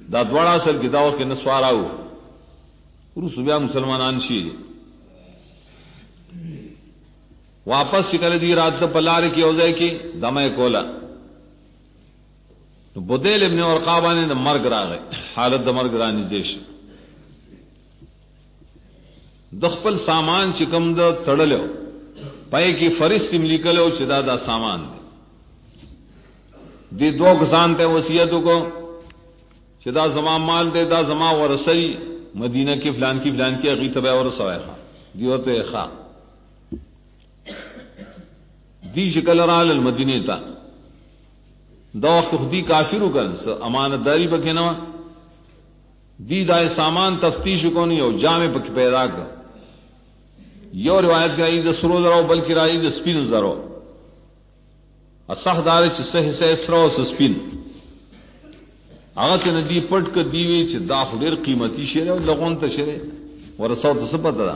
دا دوڑا اصل کی داو کے نسواراو روس بیا مسلمانان شي واپس چکل دی رات پلار کی اوزے کی دمے کولا بدیل ابن ورقا نے مرگ راغے حالت د مرگ رانی دیش دخپل سامان چکم د تڑلو پائے کی فرست ملکلو چدا دا سامان دی دو کسان تے وصیتوں کو چدا زما مال دے دا زما ورثی مدینہ کی فلان کی اگی تبع اور سوائخا دیو تے خا دی شکل رال المدینہ تا دو وقت خودی کافرو کن امانت داری بکے نوا دی دائے سامان تفتیش کو نہیں ہو جامع پک پیدا کر یو روایت کا عید سرو ذرو بلکہ را عید سپین ذرو اصح دار چ صح سے سرو سپین اگت ندی پٹ کر دیوی چ دا خیر قیمتی شیرے لغون تے شیرے ورثو تو سپت دا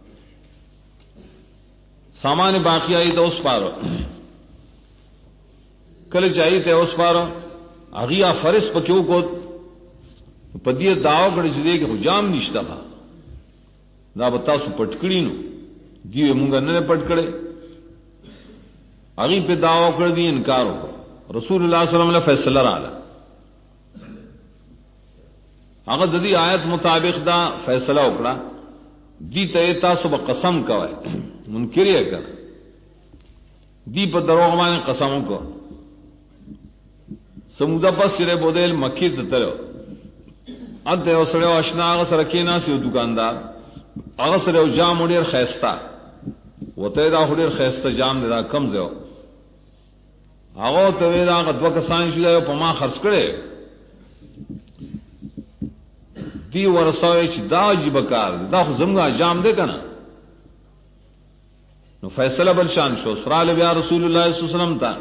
سامان باقی آئی تو اس پارو کل چاہیے تے اس پارو اگیا فرس پکیو کو پدیے داو کڑ چدے کہ حجام نشتا تھا دا بتا سو پٹکڑی نو دیوے مونگا نے پٹکڑے اگی پہ داو کر دی انکار ہو رسول اللہ صلی اللہ علیہ وسلم نے فیصلہ رالا اگر ددی آیت مطابق دا فیصلہ اکڑا دی تے تاسو قسم کوئے منکر ہے کر دی پر دروغ مانے قسموں کو سمودا پس چرے بودیل مکی تتلو ادھے اسڑے اشنا آگا سرکینا سی دکاندار آگا سرے جام اڑیر خیستا وہ تے دا اڑیر خیستا جام دے دا کم زیو آگا تے دا آگا دو کسان شو دا پما خرس کرے دی ورساوی چی دا جی بکار دا خو زمگا جام دے کنا نو فیصلہ بلشان شو سرال بیا رسول اللہ صلی اللہ علیہ وسلم تا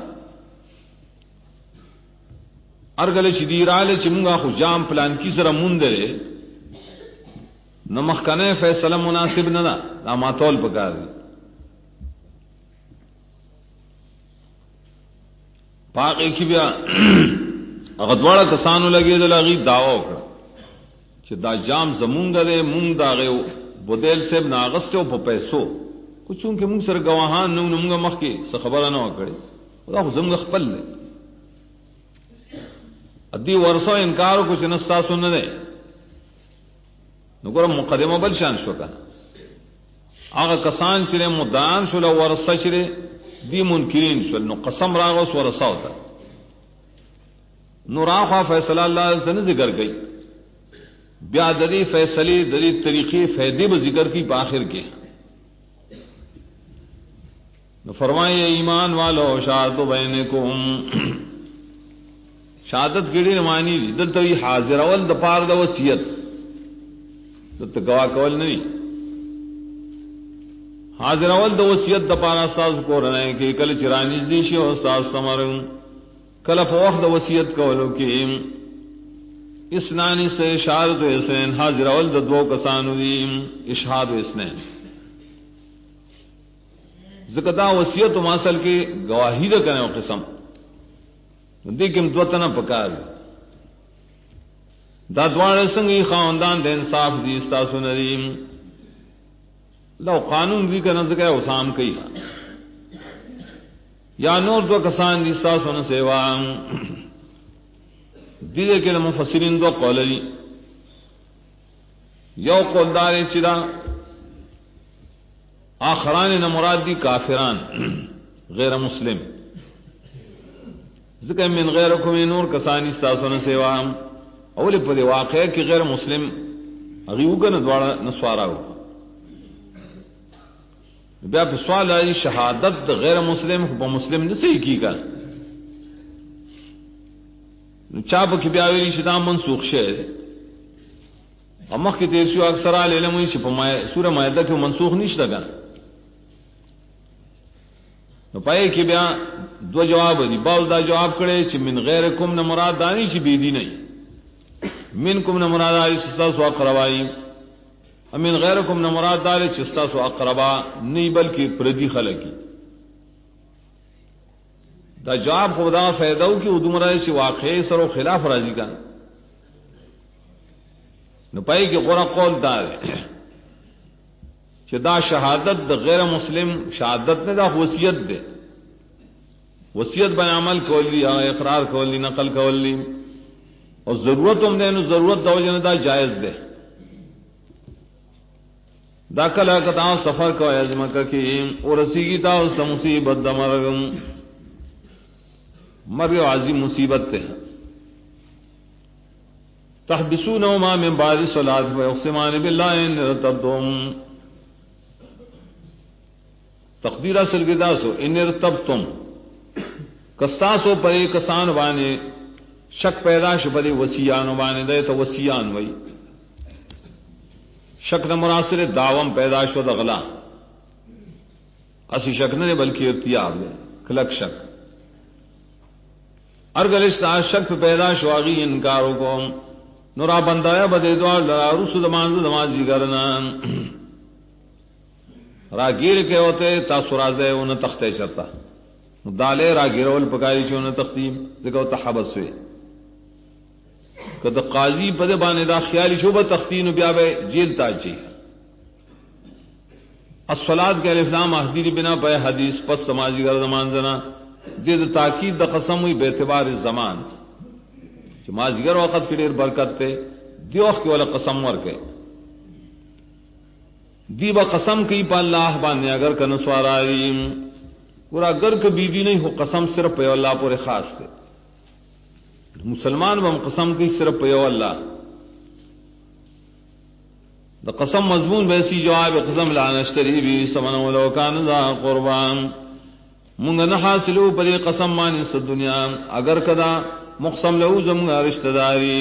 ارگل چی دی رالے چی منگا خو جام پلان کی سر مندرے نو مخکنے فیصلہ مناسب ندا دا ماتول پکار دی پاک ایکی بیا اغدوارا کسانو لگے دل اغی دعوی کرا چی دا جام زمونگا دے مونگ دا غیو بدیل سیب ناغستے پا پیسو کچھ چونکہ مونگ سر گواہان نو نمونگا مخ کے سخبرہ نو کرے دا خو زمونگا خپل دے ادی ورثو انکارو کچھ نستا سن دے نو گورا مقدمہ بل شان شو کنا آغا کسان چرے مدان شو ورثہ چرے دی منکرین شو نو قسم راغوس ورثہ ہوتا نو راخوا فیصلہ اللہ تن ذکر گئی بیا دری فیصلی دری طریقی فیدی ب ذکر کی باخر کے نو فرمائے ایمان والو شہادت بینکم شہادت کیڑی نمانی دی دلتا وی حاضر اول دا پار دا وسیعت دلتا گواہ کول نہیں حاضر اول دا وسیعت دا پارا ساز کو رہنے کہ کل چرانیز دیشی ہو ساز سمرن کل فوق دا وسیعت کولو کی اسنانی سے اشارت و اسنین حاضر اول دا دو کسانو دیم اشہاد و اسنین ذکر دا وسیعت و ماسل کی گواہی دا کرنے و قسم دیکھم دوتنا پکار دا دوار سنگی خاندان دے انصاف دی استاسو ندیم لو قانون دی کا نزدیک ہے اسام کئی یا نور دو کسان دی استاسو نسیوان دیدے کے مفسرین دو قول لی یو قول دار چدا آخران نمراد دی کافران غیر مسلم ذکر من غیرکم نور کسانی استاسون سیوام اولی پدی واقع کی غیر مسلم اغیوگا ندوارا نسوارا ہو بیا پہ سوال آئی شہادت غیر مسلم با مسلم نسی کی کا چاپ کی بیاویلی شدام منسوخ شہر امخ کی تیرشیو اکثر آل علموی چی پا سورہ مائدہ کی منسوخ نیشتا گا پائے کہ بیا دو جواب دی باول دا جواب کرے چی من غیرکم نہ مراد دانی چی بیدی نہیں من کم نہ مراد آئی چستاسو اقربائی من غیرکم نہ مراد داری چستاسو اقربا نہیں بلکہ پردی خلقی دا جواب خدا فیدو کی ادو مراد چی واقعی سر و خلاف راضی کا نو پای کې غره قول دار چې دا شهادت د غیر مسلم شهادت نه دا وصیت ده وصیت باندې عمل کولی یا اقرار کولی نقل کولی او ضرورت هم نه نو ضرورت د وجه نه دا جائز ده دا کله کدا سفر کو ازما کې اور رسیږي تا او مصیبت د مرګ عظیم مصیبت ته تحبسونهما من بعد الصلاة ويقسمان بالله ان ارتبتم تقدیر اصل کے داسو ان ارتبتم کساسو پر کسان بانے شک پیدا شپدی وسیان بانے دے تو وسیان وئی شک نہ مناصر داوم پیدا شو دغلا اسی شک نہ بلکہ ارتیاب ہے کلک شک ارگلش شک پیدا شو اگی انکارو کو نورا بندایا بدے دوار لرا رسو دمازی کرنا راگیر کے ہوتے تاسو رازے انہیں تختے چرتا دالے راگیرول پکاری چی انہیں تختیم دیکھو تحبس ہوئے کہ قاضی پدے بانے دا خیالی شو با تختین بیا بے جیل تاچی الصلاة کے الفلام احدیر بنا پہ حدیث پس سماجی گر زمان زنا دید تاکید دا قسم ہوئی بے اعتبار الزمان چی مازگر وقت کی دیر برکت تے دی وقت کی والا قسم ورکے دی با قسم کی پا اللہ بانے اگر کنسوار آئیم اور اگر کبھی بھی نہیں ہو قسم صرف پہ اللہ پورے خاص تے مسلمان بم قسم کی صرف پہ اللہ دا قسم مضمون بیسی جواب قسم لا نشتری بھی سمن ولو کان ذا قربان منگا نہ حاصلو پر قسم مانی اس دنیا اگر کدا مقسم لہو زمگا رشتہ داری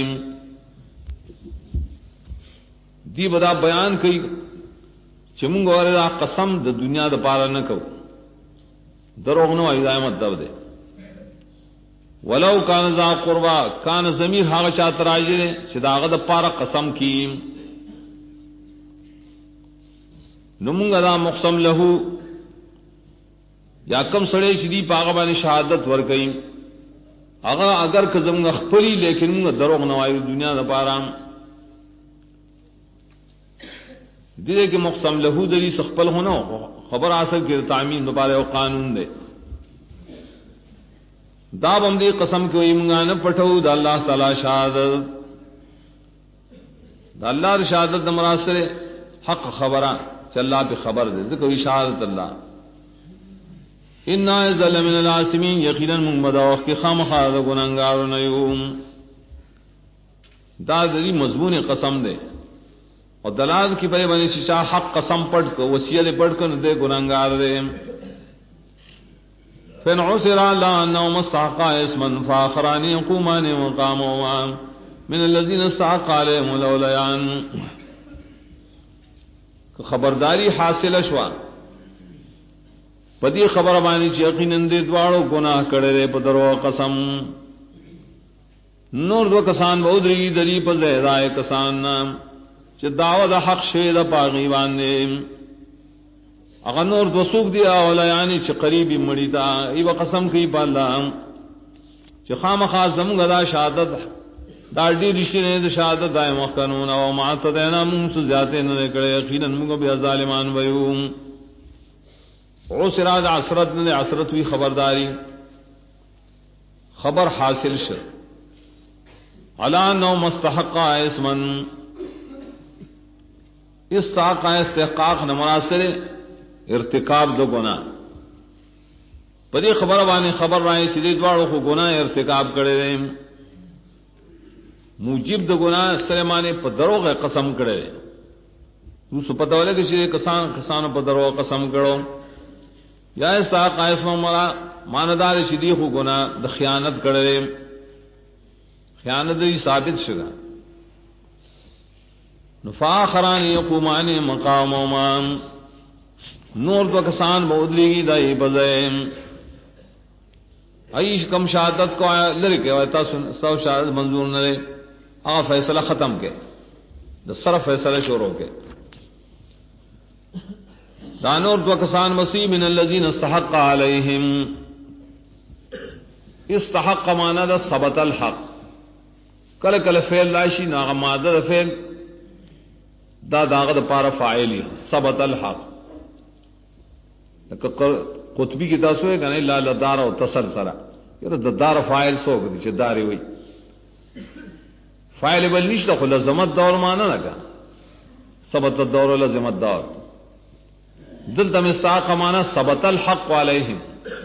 دی بدا بیان کی چمنگ اور قسم د دنیا د پارا نہ کو دروغ نو ایدا مطلب دے ولو کان ذا قربا کان ضمیر ہا چا تراجے چې داغه د پارا قسم کی نمونگ دا مقسم لہو یا کم سڑے شدی پاغا باندې شہادت ور گئی اگر اگر کزم خپلی لیکن مونږ دروغ نو ایو دنیا د پارا دیدے کہ مقسم لہو دلی سخپل ہونا خبر آسل کی تعمین دوبارہ او قانون دے دا بم دی قسم کو ایمگا نہ پٹھو دا اللہ تعالی شہادت دا اللہ شہادت مراسل حق خبران چ اللہ پہ خبر دے ذکر شہادت اللہ انا ذل من العاصمین یقینا ممدوخ کی خامخا گنہگار نیوم دا دی مضمون قسم دے اور دلال کی بے بنی شیشا حق قسم پڑھ کو وصیت پڑھ کر دے گنہگار دے فن عسر لا انه مستحقا اسما فاخران يقومان مقامهما من الذين استحق عليهم الاوليان خبرداری حاصل شوا پدی خبر بانی چ یقینا دے دواړو گناہ کړي په درو قسم نور دو کسان بودری دری په زیدای کسان چې دعوت حق شوی د پاغي باندې اگر نور دو سوق دی اولا یعنی چې قریبی مړی دا ایو قسم کوي په الله چې خامخا زموږ دا شهادت دا ډېر رښتینه د شهادت دائم قانون او ما ته دینا موږ زیاته نه کړي یقینا موږ به ظالمان وایو او سراج عصرت نے عصرت ہوئی خبرداری خبر حاصل ش علا نو مستحق اسمن استحقاق استحقاق نمناسر ارتکاب دو گناہ پدی خبر وانی خبر رائے سیدی دوارو کو گناہ ارتکاب کرے رہے موجب دو گناہ سلیمانے پدروغ قسم کرے رہے تو سپتا والے کسی کسانو پدروغ قسم کرو یا استحقاق اسم مرا ماندار سیدی کو گناہ د خیانت کرے رہے خیانت دی ثابت شگا نفاخران یقومان مقامهما نور دو کسان بودلی گی دائی بزیم ایش کم شہادت کو لرکے ویتا سو شہادت منظور نہ رہے آغا فیصلہ ختم کے دا صرف فیصلہ شروع کے دانور دو کسان مسیح من الذین استحق علیہم استحق مانا دا ثبت الحق کل کل فعل لاشی ناغا مادہ دا فعل دا داغد پارا فاعلی ثبت الحق قطبی کی تاسو ہے کہ نہیں لا لدار او تسلسل یره د دار فاعل سو دی چې داري وي فاعل بل نشته خو لزمت دور معنا نه کا ثبت الدور لزمت دور دلته مستاق معنا ثبت الحق علیہم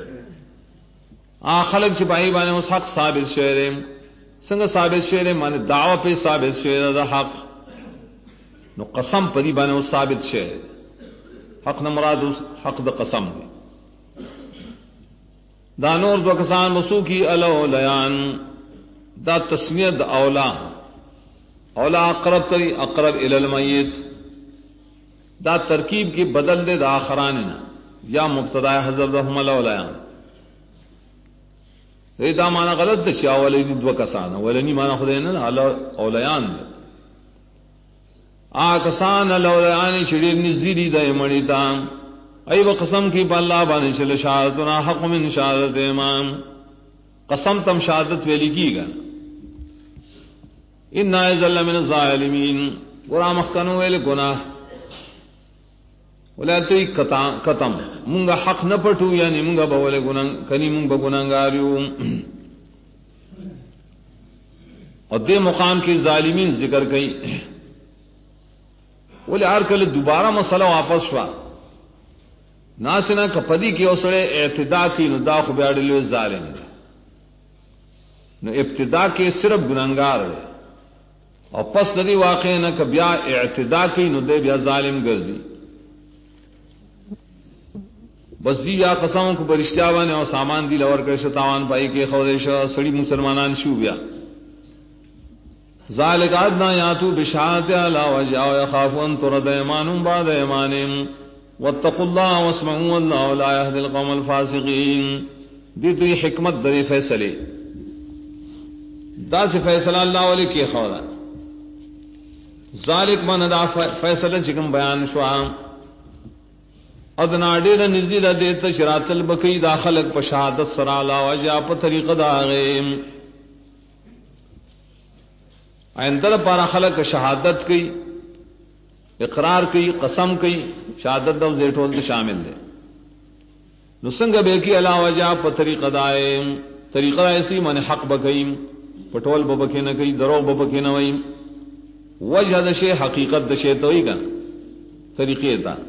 خلق چې پای باندې اوس حق ثابت شوی څنګه ثابت شوی معنی دعوه په ثابت شوی د حق نو قسم پدی باندې اوس ثابت شوی حق نه مراد حق د قسم دی دا نور دو کسان مسو کی الاولیان دا تسمیه د اولا اولا اقرب تری اقرب الی المیت دا ترکیب کی بدل دے دا آخران یا مبتدا حذف دهم الاولیان دا معنی غلط دے چا اولین دو کسان اولنی معنی خدای نه اولیان دے کسان الاولیان شریر نزدیری دا مړی تا ای و قسم کی بالله باندې چل شهادتنا حق من شهادت امام قسم تم شهادت ویلی کیگا ان ذل من الظالمین ورا مخکنو ویل گناہ ولاتوی قتم مونږه حق نه پټو یعنی مونږه به ول ګناه کني مونږ به ګناګار یو او دې مقام کې ظالمین ذکر کړي ولې هر کله دوباره مسله واپس شوا ناسنا کپدی کی اوسړه اعتدا کی نو دا خو بیا ډېر ظالم دی نو ابتدا کې صرف ګناګار دی او پس د دې واقع نه ک بیا اعتدا کی نو دی بیا ظالم ګرځي بس دی یا قسم کو برشتیا باندې او سامان دی لور کړ شتاوان پای کې خو دې شو سړی مسلمانان شو بیا ذالک ادنا یاتو بشهادت علی وجه او يخافوا ان ترد ایمانهم بعد ایمانهم واتقوا الله واسمعوا والله لا يهدي القوم الفاسقين دی دوی حکمت دری فیصله دا سے فیصلہ اللہ علیہ کی خودا ذالک من دا فیصلہ چکم بیان شو ادنا ډیر نزدې د دې تشرات البکی داخلك په شهادت سره لا وجه په طریقه دا غیم اندر پر خلق شهادت کی اقرار کی قسم کی شهادت د زیټول شامل دي نو څنګه به کی علا وجه په طریقه دایم طریقه ایسی من حق بکیم پټول ببکې نه کوي درو ببکې نه وای وجه د شی حقیقت د شی توي کا طریقې تا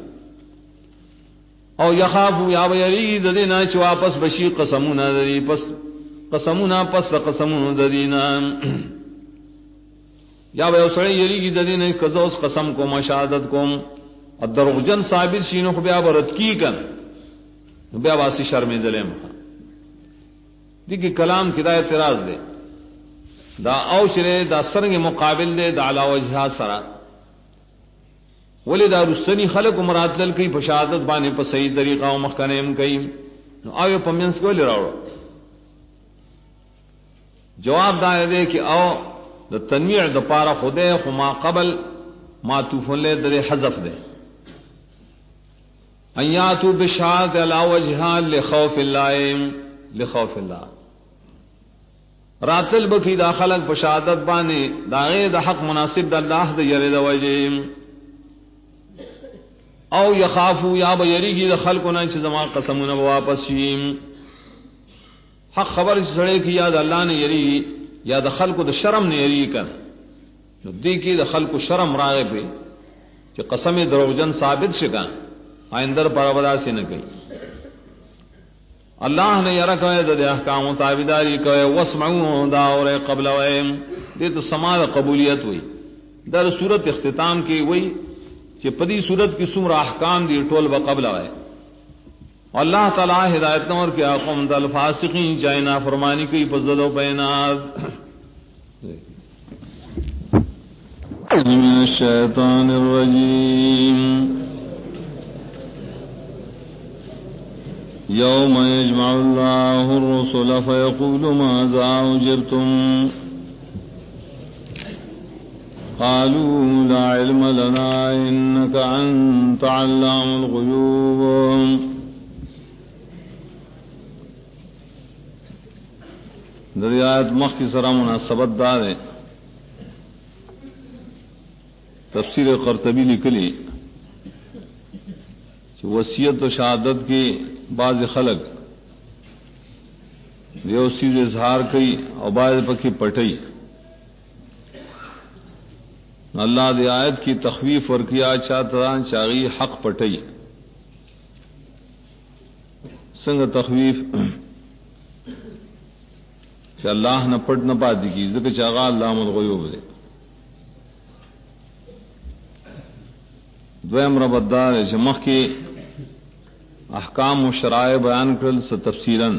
او یخافو یا ویری د دې نه چې واپس بشي قسمونه دي پس قسمونه پس قسمونه د دینه یا به اوسړی یریږي د دې نه کزوس قسم کو مشاهدت کوم او دروغجن ثابت شینو خو بیا ورت کی کن بیا واسی شرمېدلم دي کې کلام کې دا اعتراض دی دا او شری دا سرنګ مقابل دی د علا وجها سره ولی دا رسنی خلق مراتل کی بشادت باندې په صحیح طریقه او مخکنیم کوي نو آیو پمنس کو لراوړو جواب دا دی چې او د تنویع د پاره خدای خو ما قبل معطوف له در حذف ده ایاتو بشهادت علی وجهها لخوف الله راتل بکی دا خلق بشهادت باندې داغه د حق مناسب د الله د یری د وجه او یخافو یا بیریږي د خلقونه چې زما قسمونه واپس شي حق خبر سره کی یاد الله نه یری یا د خلقو د شرم نه یری کړ نو دې کې د خلقو شرم راغی په چې قسم دروغجن ثابت شګا آیندر برابر سي نه کوي الله نے یرا کوي د احکام او تابعداري کوي واسمعوا دا اور قبل وهم دې ته سما قبولیت وي در صورت اختتام کې وي چې پدی صورت کی څومره احکام دي ټول به قبل وای اللہ تعالی ہدایت نور کیا قوم دل فاسقین جائنا فرمانی کی فضل و بینات من الشیطان الرجیم یوم یجمع اللہ الرسل فیقول ماذا اجبتم قالوا لا علم لنا انك انت علام الغیوب دریات مخ کی سره مناسبت دار ہے تفسیر قرطبی لکلی وصیت و شہادت کے بعض خلق دیو چیز اظہار کئی اور بعض پکی پٹئی اللہ دی آیت کی تخویف اور کیا چاہتا چاغی حق پٹئی سنگ تخویف کہ اللہ نہ پٹ نہ پاتی کی ذکر چاغا اللہ الغیوب دے دویم ربدار جمخ کے احکام و شرائع بیان کرل سے تفصیلاً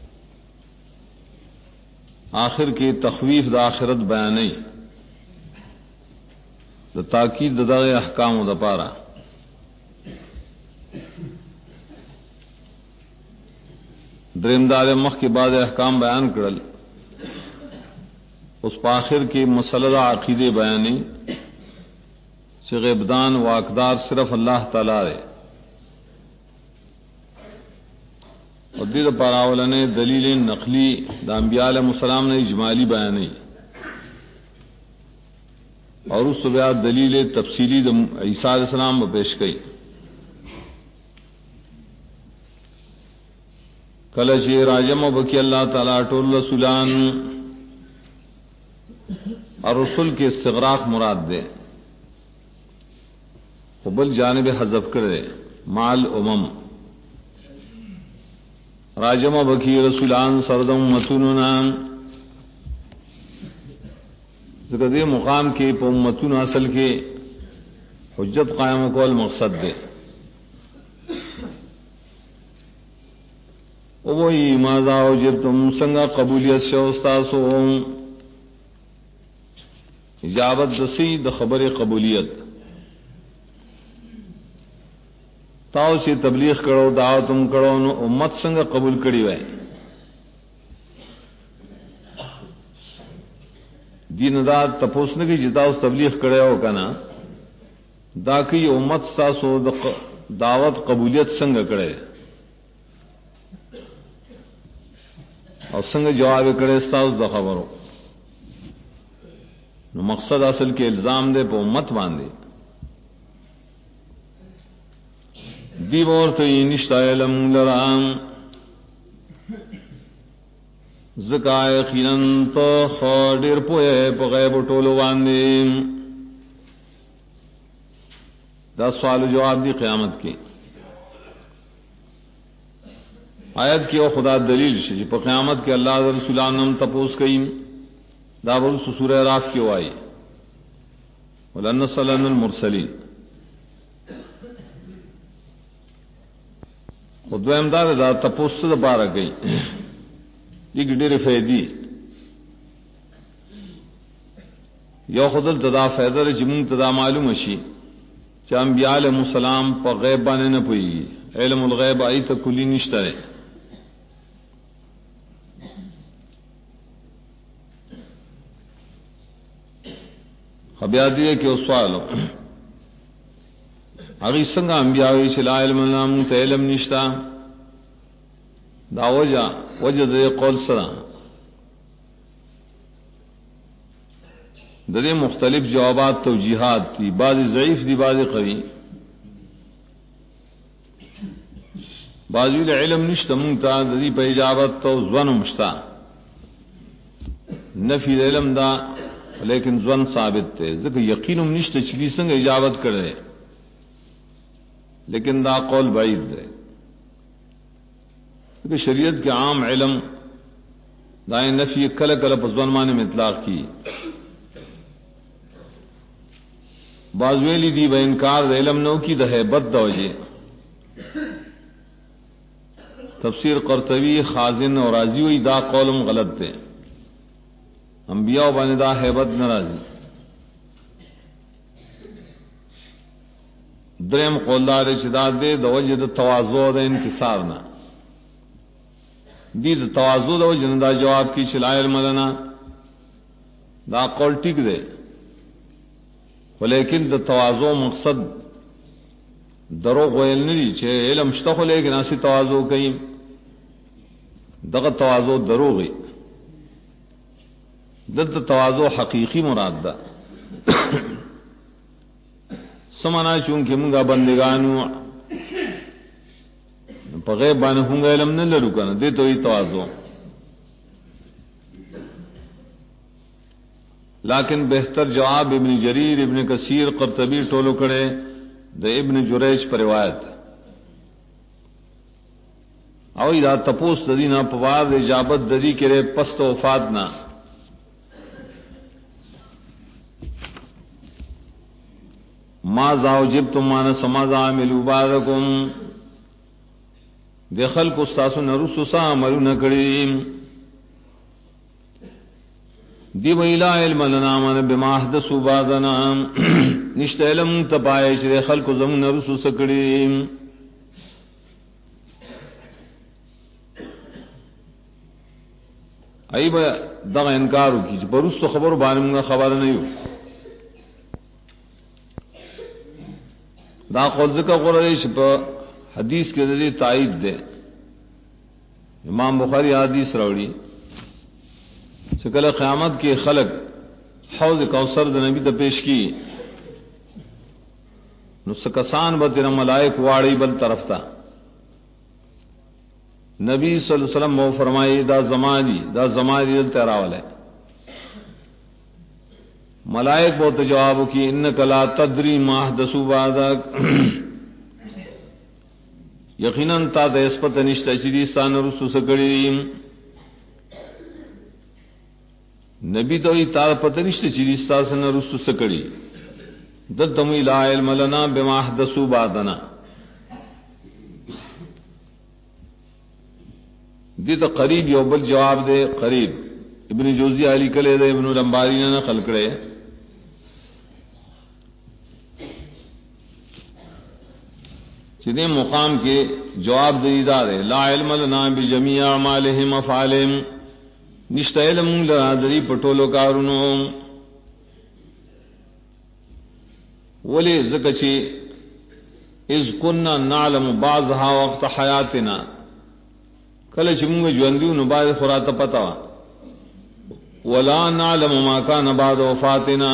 آخر کی تخویف دا آخرت بیانی دا تاکید دا احکام دا پارا دریم دار مخ کے بعد احکام بیان کرل اس پاخر کی مسلح عقید بیانی سے غیبدان و اقدار صرف اللہ تعالی ہے اور دید پاراولہ نے دلیل نقلی دا انبیاء علیہ السلام نے اجمالی بیانی اور اس صبح دلیل تفصیلی دا عیسیٰ علیہ السلام میں پیش کی کلچ راجم و بکی اللہ تعالیٰ ٹول رسولان اور رسول کے استغراق مراد دے قبل جانب حذف کرے مال امم راجم و بکی رسولان سردم متونان ذکر دے مقام کے پمتون اصل کے حجت قائم کول مقصد دے وہی ماذا جب تم سنگا قبولیت شوستاسو اجابت دسی د خبر قبولیت تاؤ سے تبلیغ کرو دعوت تم کرو نو امت سنگا قبول کری وے دین دا تپوسنے کی جتاؤ تبلیغ کرے ہو کنا دا کی امت ساسو دعوت قبولیت سنگ کرے اور سنگ جواب کرے ساس دا خبرو نو مقصد اصل کے الزام دے پہ امت باندھے دیو اور تو یہ نشتا علم لرام زکائے خیرن تو خودر پوئے پہ غیب ٹولو باندھے دا سوال و جواب دی قیامت کی آیت کی او خدا دلیل شی پہ قیامت کے اللہ رسولان نم تپوس کئیم دا برس سورہ راف کی وائی ولنسلن المرسلین خود امداد دا تپوس دا بارا گئی یہ ڈیر فیدی یو خودل تدا فیدر جمون تدا معلوم شی چا انبیاء علیہ السلام پا غیب بانے نہ پوئی علم الغیب آئی تا کلی نشتا ہے خبیاتی ہے کہ اس سوالو اگی سنگا انبیاء ویچ لا علم اللہ تا علم نشتا دا وجہ دے قول سرا دے مختلف جوابات توجیحات تھی بعض ضعیف دی بعض قوی بعضی علم نشتا منگتا دی پہ اجابت تو زون مشتا نفی علم دا لیکن زون ثابت تھے ذکر یقینم نشتا چلی سنگ اجابت کرے لیکن دا قول بعید دے کہ شریعت کے عام علم دائیں نفی کل کل پزون مانے میں اطلاق کی بازویلی دی با انکار دا علم نو کی دا ہے بد دا وجہ تفسیر قرطبی خازن اور راضی ہوئی دا قولم غلط دے انبیاء بانے دا ہے بد نرازی درم قولدار چدا دے دا وجہ دا تواضع دا انکسارنا دی دا تواضع دا وجہ دا جواب کی چلائے المدنا دا قول ٹک دے ولیکن دا تواضع مقصد دروغ ویل نہیں چھے علم شتخو لیکن اسی تواضع کئی دغا تواضع دروغی دا تواضع حقیقی مراد دا سمانا چونکہ منگا بندگانو په غیب باندې هم علم نه لرو کنه دې ته وی تواضع لیکن بہتر جواب ابن جریر ابن کثیر قرطبی ټولو کړي د ابن جریج پر روایت او دا تپوس د دینه په واد اجابت د دې کړي پس تو وفات نه ما زاوجبتم ما سماذا عملوا بعضکم د خلق استاسو نرسو سا عملونه کړي دی ویلا علم لنا من بما حدثوا بعضنا نشته علم تپای چې خلق زم نرسو سکړي ایبه دغه انکار وکړي چې پرستو خبر باندې موږ خبر نه یو دا قول ذکر غوړی چې په حدیث کے ذریعے تائید دے امام بخاری حدیث راوڑی شکل قیامت کے خلق حوض کوثر د نبی ته پیش کی نو سکسان به تیر ملائک واڑی بل طرف تا نبی صلی اللہ علیہ وسلم وہ فرمائی دا زمانی دل تیراول ہے ملائک بہت جواب کی انک لا تدری ما احدثوا بعدک یقیناً تا د اسپت نشته چې دې ستان رسو سکړي نبی ته تا پته نشته چې دې ستاسو نه رسو سکړي دتم لا علم لنا بما حدثوا بعدنا دې ته قریب یو بل جواب دے قریب ابن جوزی علی کله دے ابن لمباری نے نقل کړي جدے مقام کے جواب دیدار ہے لا علم لنا بجميع اعمالهم افعالهم نشته علم لنا دری پټولو کارونو ولی زکچی اذ كنا نعلم بعضها وقت حیاتنا کله چې موږ ژوندو نو باید خراته پتا ولا نعلم ما كان بعد وفاتنا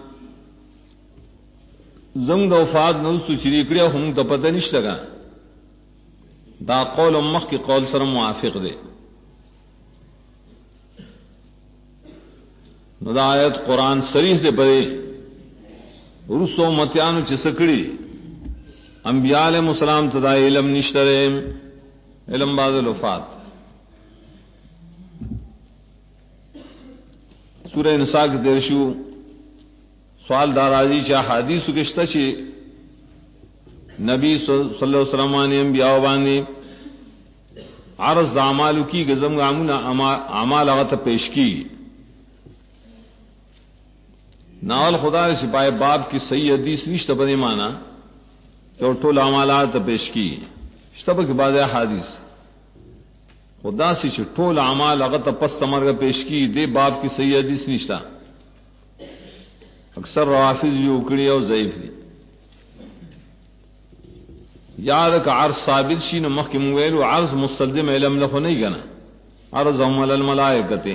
زنگ د وفات نو سچری کړه هم ته پته نشته کا دا قول مخ کی قول سره موافق دی نو دا آیت قرآن صریح دی پرې ورسو متیانو چې سکړي انبیاء علیهم السلام ته دا علم نشته علم بعد الوفات سورہ نساء کې درشو سوال دارازی چاہ حدیث کشتا چی نبی صلی اللہ علیہ وسلم نے انبیاء باندې عرض د اعمالو کی گزم اعمال هغه پیش کی ناول خدا سپائے باب کی صحیح حدیث نشته په معنا چې ټول اعمالات پیش کی شته په بعض احادیث خدا سے ټول اعمال هغه پس تمرګه پیش کی دے باب کی صحیح حدیث نشته اکثر روافض یو کړي او ضعیف دي یاد کا عرض ثابت شي نو مخکې مو ویلو عرض مستلزم علم له نه غنا عرض هم الملائکه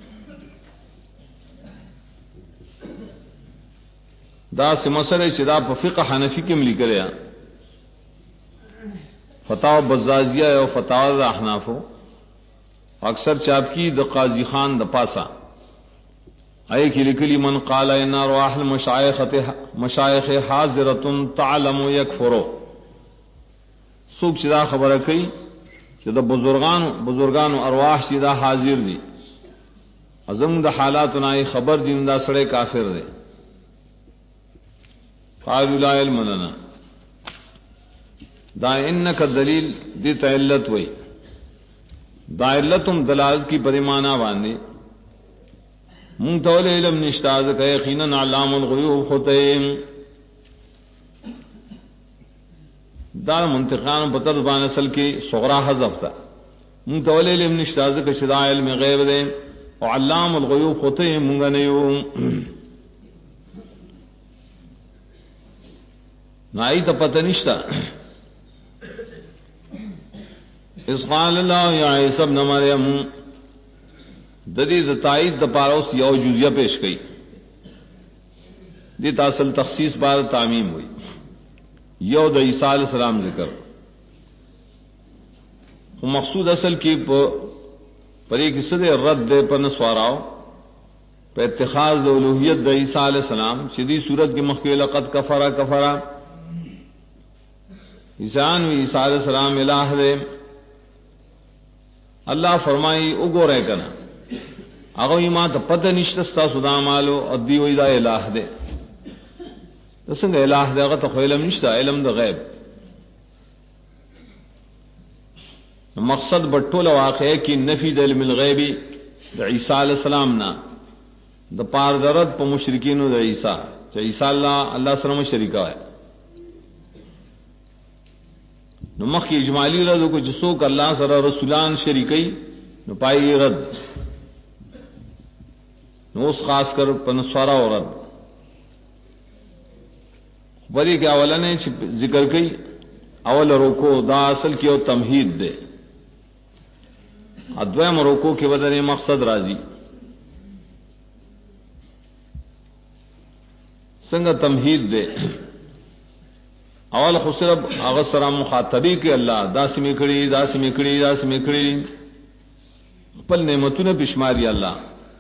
دا سمسره چې دا په فقه حنفي کې ملي کړیا فتاوا بزازیہ او فتاوا احناف اکثر چاپ کی د قاضی خان د پاسا اے کی لکلی من قال ان ارواح المشایخ حاضرۃ تعلم یکفر سوک چې دا خبره کوي چې د بزرگانو ارواح چې دا حاضر دي ازم د حالات نه خبر دي دا سړی کافر دی قالوا لا علم لنا دا انک دلیل دی تعلت وئی دا علتم دلالت کی پریمانہ باندې منتول علم نشتاز کہ یقینا علام الغیوب خطیم دا منتقان بطر بان اصل کی صغرا حذف تھا منتول علم نشتاز کہ شدا علم غیب دے اور علام الغیوب خطیم منگا نیو نائی تا پتہ نشتا اس قال اللہ یا عیسی ابن مریم ددی د تائید د پاروس یو جزیہ پیش کئی دی تاصل تخصیص بار تعمیم ہوئی یو د عیسی علیہ السلام ذکر خو مقصود اصل کی پری کی صد رد دے پر نسواراو پہ اتخاذ الوہیت د عیسی علیہ السلام شدی صورت کی مخکی لقد کفرا عیسیان وی عیسی علیہ السلام الہ دے اللہ فرمائی اگو رہے کنا اگو ایمان تا پتہ نشتستا صدا مالو ادی وی دا الہ دے تسنگ الہ دے اگا تا خو علم نشتا علم دا غیب مقصد بٹول واقع کی نفی د علم الغیبی دا عیسی علیہ السلام نا دا پار درد پا مشرکینو دا عیسی چا عیسی اللہ سلام شریکا ہے نو مخ کی اجمالی رد کو جسوک اللہ سر رسولان شریکی نو پائی رد نو اس خاص کر پنسوارا و رد بری کے اولا نے ذکر کی اول روکو دا اصل کی او تمہید دے ادویم روکو کے بدن مقصد راضی سنگ تمہید دے اول خسرب اغسرا مخاطبی کے اللہ داس میں کڑی پل نعمتوں نے پشماری اللہ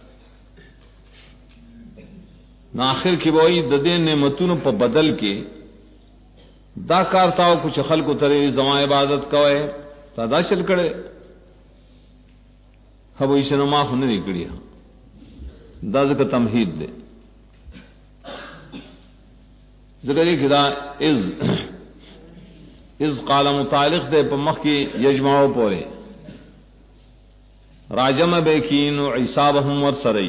ناخر کی بوئی ددے نعمتوں پہ بدل کے دا کارتاؤ کچھ خلق ترے زماں عبادت کوئے تا دا چل کڑے ہب اسے نما نہیں کڑی دا ذکر تمہید دے ذکر یہ کدا از قال متعلق دے پمخ کی یجمعو پورے راجم بیکین و عیصابہم ورسرئی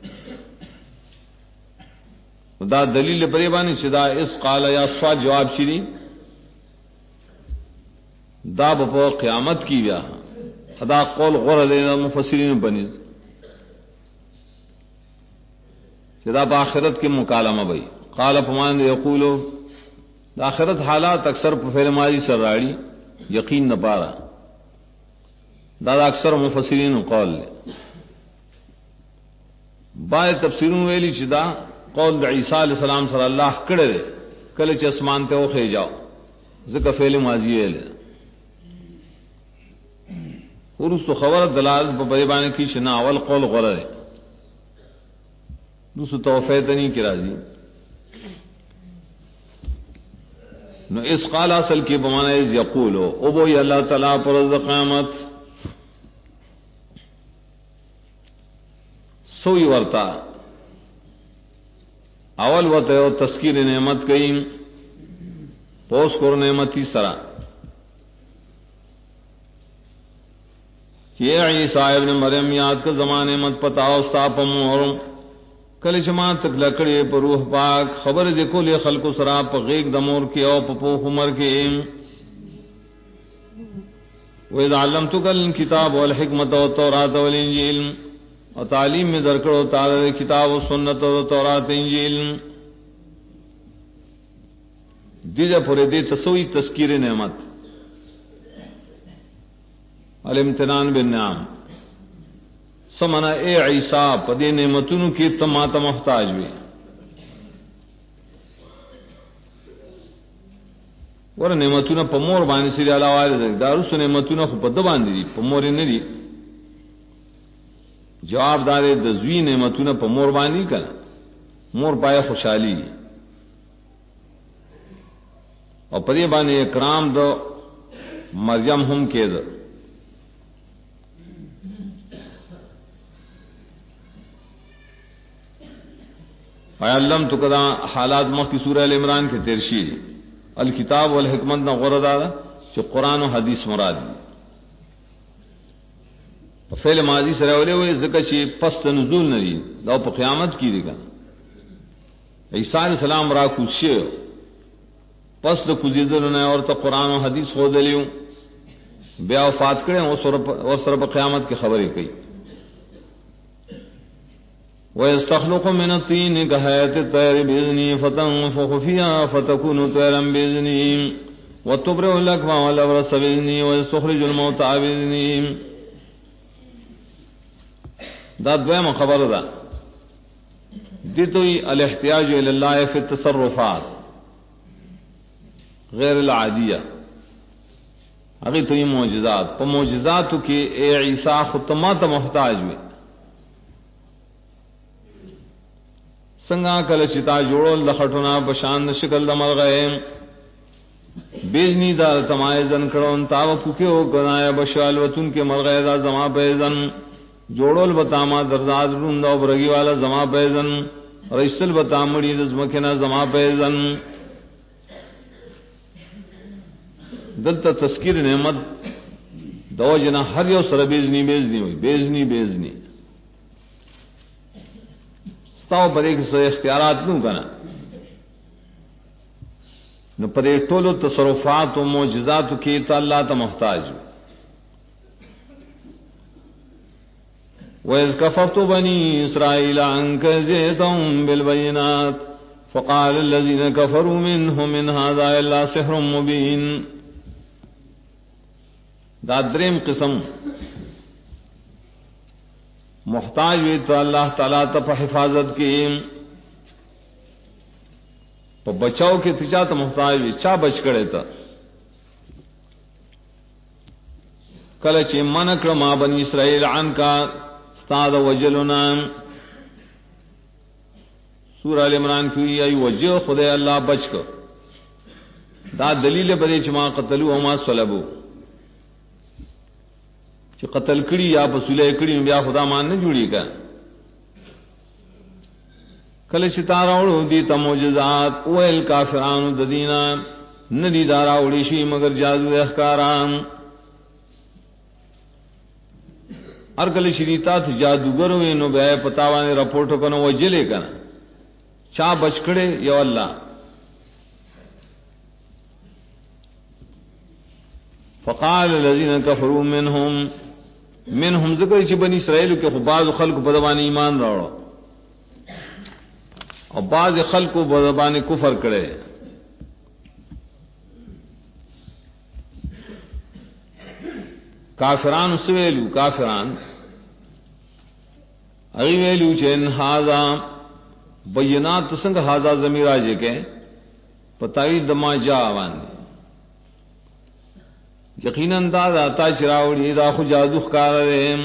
دا دلیل پریبانی چدا اس قال یا سوال جواب شری دا بپو قیامت کی گیا ادا قول غور دینا مفسرین بنیز چدا بآخرت کی مکالمہ بھئی قال فمان یقولو دا آخرت حالات اکثر فعل ماضی سر راڑی یقین نہ پارا دا اکثر مفسرین قول لے با تفسیروں ویلی چدا قول دا عیسیٰ علیہ السلام صلی اللہ کڑے دے کل چ اسمان تے اوخے جاؤ ذکر فعل ماضی ہے لے اور اس تو خبر دلالت بریبانے کی چنا اول قول غرر ہے دوسرا توفیتنی کی راضی نو اس قال اصل کی بمانا از یقولو او بوئی اللہ تعالیٰ پر از قیامت سوئی ورتا اول وتے او تذکیر نعمت کئیم پوس کر نعمتی سرا یہ عیسیٰ ابن مریم یاد کا زمان نعمت پتاو صاف محرم کل جماعت تک لکڑی پر روح پاک خبر دیکھو لے خلق سرا پا غیق دمور کے او پپو خمر کے وَإِذْ عَلَّمْتُكَ الْكِتَابَ وَالْحِكْمَةَ وَالتَّوْرَاةَ وَالْإِنْجِيلَ اور تعلیم میں درکڑو تعالی کتاب و سنت و تورات انجیل دیجا پورے دے تسوی تذکیر نعمت الامتنان بالنعم سمنا اے عیسیٰ پدے نعمتوں کی تماتا محتاج ہوئے ور نعمتوں پمور باندې سری علاوه دارس نعمتوں خو پد باندې دي پمور نه دي جواب دار د زوی نعمتوں پمور باندې کړه مور پای خوشحالی او پدې باندې اکرام دو مریم هم کېده علم تو کدا حالات مخ کی سورہ ال عمران کے ترشی الکتاب والحکمت نہ غرض آ جو قرآن و حدیث مراد فعل ماضی سره ولې وې ذکر چې پس نزول نه دي دا په قیامت کې دي کنه عیسی علیہ السلام را کوشش پس د کوزیدل نه اور ته قرآن و حدیث خو دلیو بیا وفات کړي او سره په قیامت کې خبرې کوي وَيَسْتَخْلُقُ مِنَ الطِّينِ كَهَيْئَةِ الطَّيْرِ بِإِذْنِهِ فَتَنفُخُ فِيهَا فَتَكُونُ طَيْرًا بِإِذْنِهِ وَتُبْرِئُ الْأَكْمَهَ وَالْأَبْرَصَ بِإِذْنِهِ وَيَسْتَخْرِجُ الْمَوْتَى بِإِذْنِهِ دا دویم خبر دا دیتوی الاحتیاج الى اللہ فی التصرفات غیر العادیہ اگی تو یہ معجزات پا معجزاتو کی اے عیسیٰ خطمات محتاج ہوئے سنگا کل چتا جوڑول دخٹونا بشان شکل دمر گئے بیزنی دا تمائے زن کرون تاو ککیو گنایا بشال وطن کے مرغے دا زما بیزن جوڑول بتاما درزاد رون دا برگی والا زما بیزن رئیسل بتامڑی دزمکنا زما بیزن دلتا تذکیر نعمت دو جنا ہر یو سر بیزنی بیزنی ہوئی بیزنی بیزنی ستاو پر ایک سے اختیارات نو کنا نو پر ایک ٹولو تصرفات و معجزات کی تا اللہ تا محتاج وَإِذْ كَفَرْتُ بَنِي إِسْرَائِيلَ عَنْكَ جِئْتُهُم بِالْبَيِّنَاتِ فَقَالَ الَّذِينَ كَفَرُوا مِنْهُمْ إِنْ هَذَا إِلَّا سِحْرٌ مُبِينٌ دا دریم قسم محتاج ہوئی تو اللہ تعالیٰ تا پا حفاظت کی پا بچاؤ کی تچا تا محتاج ہوئی چا بچ کرے تا کلچ منکر ما بنی اسرائیل عن کا استاد وجلنا سورہ عمران کی ای وجہ خدای اللہ بچ کر دا دلیل بدے چما قتلوا وما صلبوا کہ قتل کڑی یا پسولے کڑی بیا خدا مان نے جوڑی کا کل ستارہ اڑو دی تموجزات اویل کافران ددینا ندی دارا اڑی شی مگر جادو احکاران ارکل شریتا تھ جادوگرو انو بے پتاوانے رپورٹو کنو وجلے کنا چا بچ کڑے یو اللہ فقال الذين كفروا منهم ذکر چی بنی اسرائیل کے بعض خلق بدبان ایمان راڑو اور بعض خلق بدبان کفر کرے کافران سویلو کافران اغیویلو چین حاضا بینات سنگ حاضا زمیر آجے کے پتاوی دما جا آوان یقیناً دا داتا چراوڑی دا خو جادو خکار رہے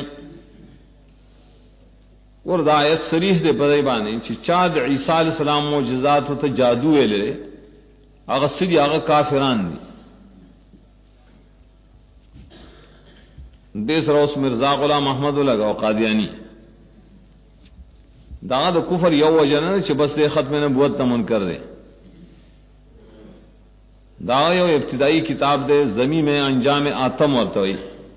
اور دا آیت صریح دے پدائی بانے چی چاد عیسیٰ علیہ السلام معجزات ہوتا جادوے لے آغا سری آغا کافران دی دیس روس مرزا غلام محمد لگا قادیانی دا دا کفر یو وجہ چی بس دے ختم نبوت تمن کر دے دا یو ابتدائی کتاب دے زمین میں انجام آتم ورتوئی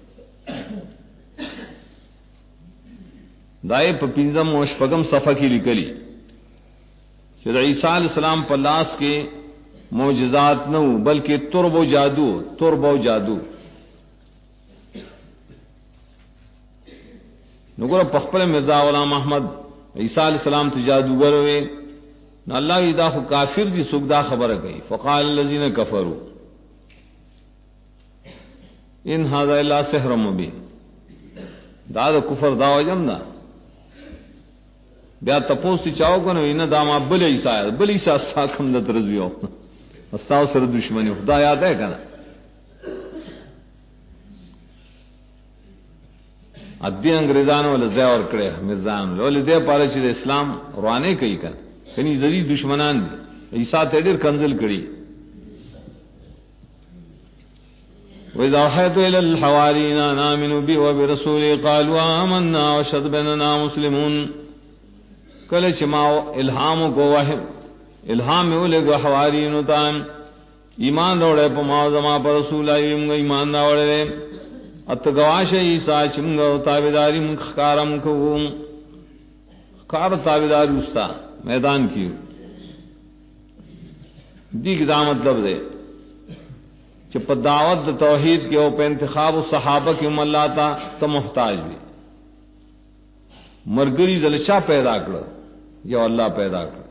دائے پپینزم و شپگم صفحہ کی لکلی کہ عیسیٰ علیہ السلام پلاس کے معجزات نو بلکہ ترب و جادو نگورا پخپل مرزا غلام احمد عیسیٰ علیہ السلام تو جادوگر ہوئے نہ اللہ ادا خو کافر دی سگدا خبر گئی فقال الذين كفروا ان هذا الا سحر مبين دا کفر دا وجم دا بیا تپوس چاو کنو ان دا ما بل عیسیٰ ساکم د ترزیو استاو سر دشمنی خدا یاد ہے کنا ادی انگریزانو ول زیور کڑے مرزان ول دے پارے چ اسلام روانے کئی کنا یعنی ذری دشمنان دی عیسیٰ تے ډیر کنزل کړي وَإِذَا أَوْحَيْتُ إِلَى الْحَوَارِيِّينَ أَنْ آمِنُوا بِي وَبِرَسُولِي قَالُوا آمَنَّا وَاشْهَدْ بِأَنَّنَا مُسْلِمُونَ کله چې ما الهام کو وحی الهام ولګ حواریینو ته ایمان وروړې په ما زما پر رسول ایمان راوړې ات گواشه عیسی چې موږ تابعداري موږ کارم کوو کار تابعداري وستا میدان کی دی کا مطلب دے کہ پر دعوت توحید کے او پہ انتخاب و صحابہ کی اللہ تا تو محتاج بھی مرگری دلچا پیدا کر یا اللہ پیدا کر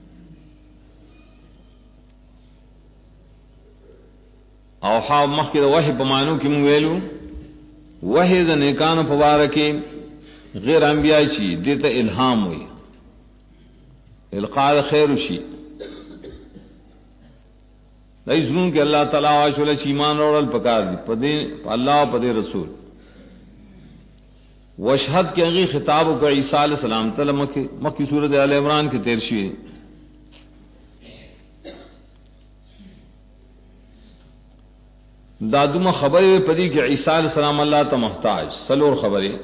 اوحا مخی دا وحی پمانو کی مویلو وحی دا نیکانو پبارکی غیر انبیاء چی دیتا الہام ہوئی القاء خیر شی دای زرون کې الله تعالی واشول چې ایمان اورل پکار دي پدې الله او پدې رسول وشهد کې هغه خطاب کو عیسی علیہ السلام ته مکی سورۃ آل عمران کې تیر شي دادومه خبره پدې کې عیسی علیہ السلام الله ته محتاج سلور خبره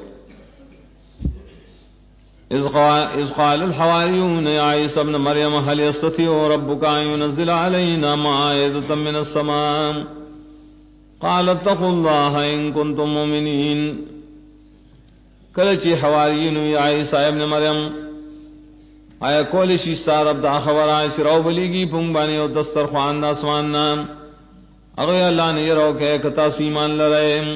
اذ قال الحواريون يا عيسى ابن مريم هل يستطيع ربك ان ينزل علينا مائدة من السماء قال اتقوا الله ان كنتم مؤمنين کله چې حواریون یا عیسی ابن مریم آیا کول شي ستاره رب دا خبره شراو بلیږي پم باندې او دسترخوان د اسمان نام هغه الله نه یو کې کتا ایمان لره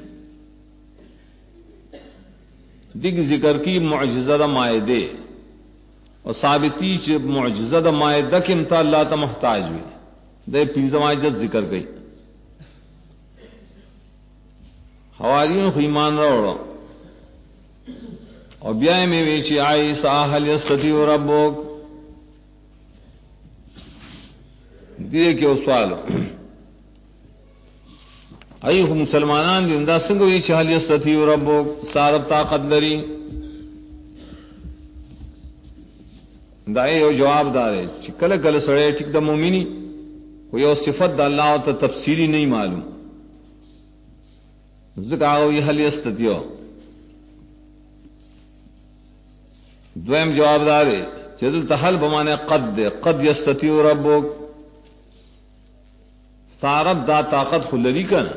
دیگ ذکر کی معجزہ دا مائدے اور ثابتی چ معجزہ دا مائدہ کے امتا اللہ تا محتاج ہوئی دے پینزم آیت ذکر گئی حواریون خو ایمان روڑا اور بیائی میں ویچی عیسیٰ حل یستطیع ربک دیئے کہ وہ سوال ایوہ مسلمانان دی انداز سنگوی چھ حل یستطیع ربک سارب طاقت لري دائے یو جواب دارے چھ کل کل سڑے ٹک دا مومنی کو یو صفت دا اللہ تا تفسیری نہیں معلوم ذکر آگوی حل یستطیع دویم جواب دارے چھ دلتا حل بمانے قد دے قد یستطیع ربک سارب دا طاقت خلری کنا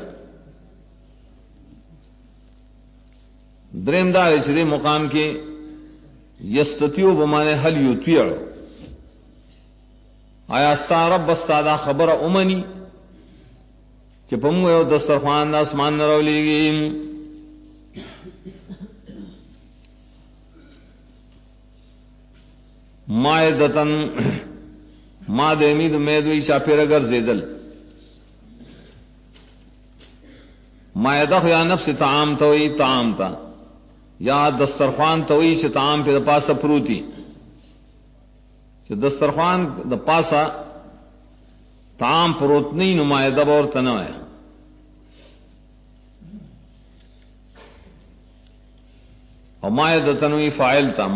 دریم دار چھ مقام کے یستطیع بمانے حل یطیع آیا سارب بستادا خبر امنی چھ پمو یو دسترخوان دا اسمان نرو لیگی مائدتن ما دیمید میدوی شاپیر اگر زیدل مائدہ یا نفس طعام توئی طعام تا یا دسترخوان توئی چھ طعام پہ دا پاسا پروتی چھ دسترخوان دا پاسا طعام پروت نہیں نو مائدہ بور تنویا اور مائدہ تنوی فاعل تا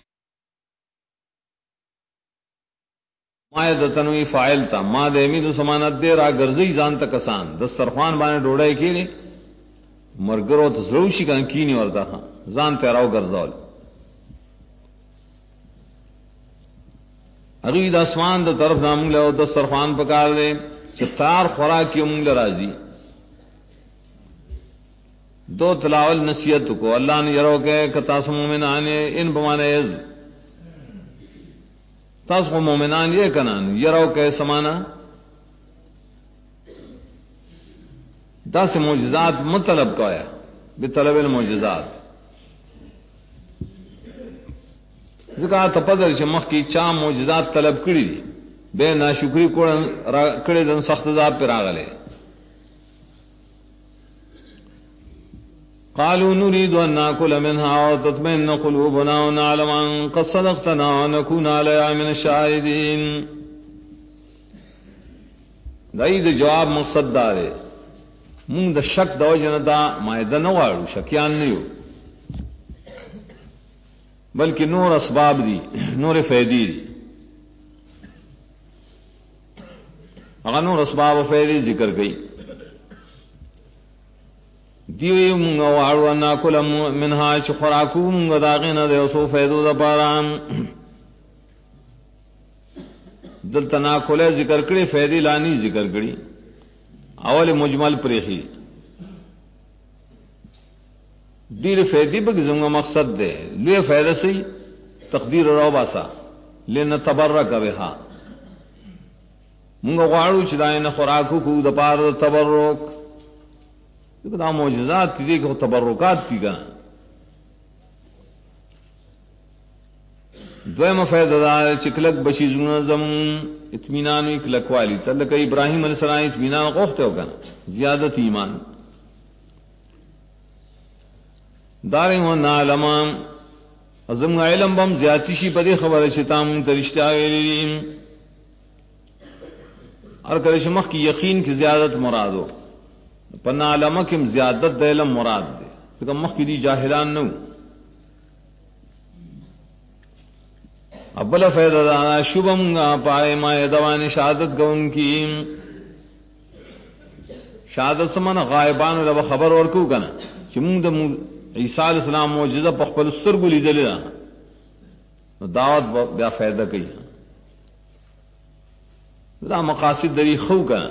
مائدہ تنوی فاعل تا ما دیمی دو سمانت دے را گرزی زانتا کسان دسترخوان بانے ڈوڑائی کے لئے مرگرو تزروشی کن کینی وردا خان زان تیراو گرزول اگید اسمان دا طرف نامنگ لے دسترخوان پکار دے چتار خوراکی امنگ لرازی دو تلاول نصیحت کو اللہ نے یرو کہ کتاس مومنان ان بمانے از تاس کو مومنان یہ کنان یرو کہ سمانا دا سے معجزات مطلب کا ہے بطلب المعجزات ذکر تپدر چھ مخ کی چا معجزات طلب کری دی بے ناشکری کڑی دن سخت عذاب پر آگلے قالوا نريد ان ناكل منها وتطمئن قلوبنا ونعلم ان قد صدقتنا ونكون عليها من الشاهدين داید جواب مقصد دارے مونږ د شک د وجه نه دا مایده نه غواړو شکیان نه یو بلکې نور اسباب دي نور فائدې دي هغه نور اسباب او فائدې ذکر کړي دیوی مونږ غواړو ان کل منها چې خوراکو مونږ داغه نه د اوسو فائدو د پاره دلته نا کوله ذکر کړي فائدې لانی ذکر کړي اول مجمل پریخی دیر فیدی بک زنگا مقصد دے لئے فیدہ سی تقدیر رو باسا لین تبرک بها منگا غاڑو چدائن خوراکو کو دپار تبرک دا معجزات تی دیکھو تبرکات تی گا دویم فیدہ دا چکلک بشی زنگا زمون اطمینان اکلک والی تلک ابراہیم علیہ السلام اطمینان قوفتے ہو کنا زیادت ایمان داریں و نعلمان ازم علم بم زیادتی شی پدی خبر شتام ترشتہ ویلیم اور کرشمخ کی یقین کی زیادت مراد ہو پنا علمہ کی زیادت د علم مراد دے سکا مخ کی دی جاہلان نو ابلا فیضا دانا شبم گا پائے مائے دوانی شہادت گا ان کی شہادت سمانا غائبان رب خبر ورکو کنا چمون دا عیسیٰ علیہ السلام موجزہ پخپل استرگو لی دلی دعوت بیا فائدہ کئی دا مقاصد دری خو کنا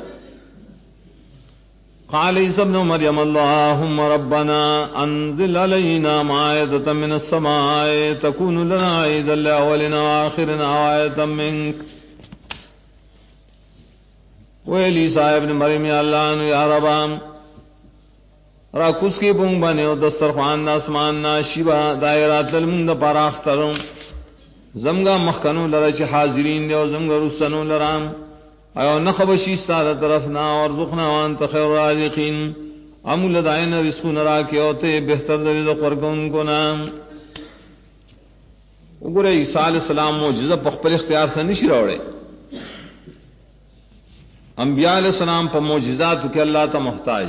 قال عیسی ابن مریم اللهم ربنا انزل علينا مائدة من السماء تكون لنا عيدا لأولنا وآخرنا وآية منك ویلی صاحب نے مریم یا اللہ نو یا ربام را کس کی بونگ بنے و دسترخوان آسمان نا شیبا دائرات للمند پارا اخترم زمگا مخکنو لرا چی حاضرین دے و زمگا رسنو لرام ایو نخبشی ستارا طرفنا ورزقنا وانت خیر رازقین امول دائن رزقو نراکی ہوتے بہتر در رزق ورکن کو نام اگر عیسیٰ علیہ السلام موجزہ پخپل اختیار سے نشی روڑے انبیاء علیہ السلام پا موجزات کہ اللہ تا محتاج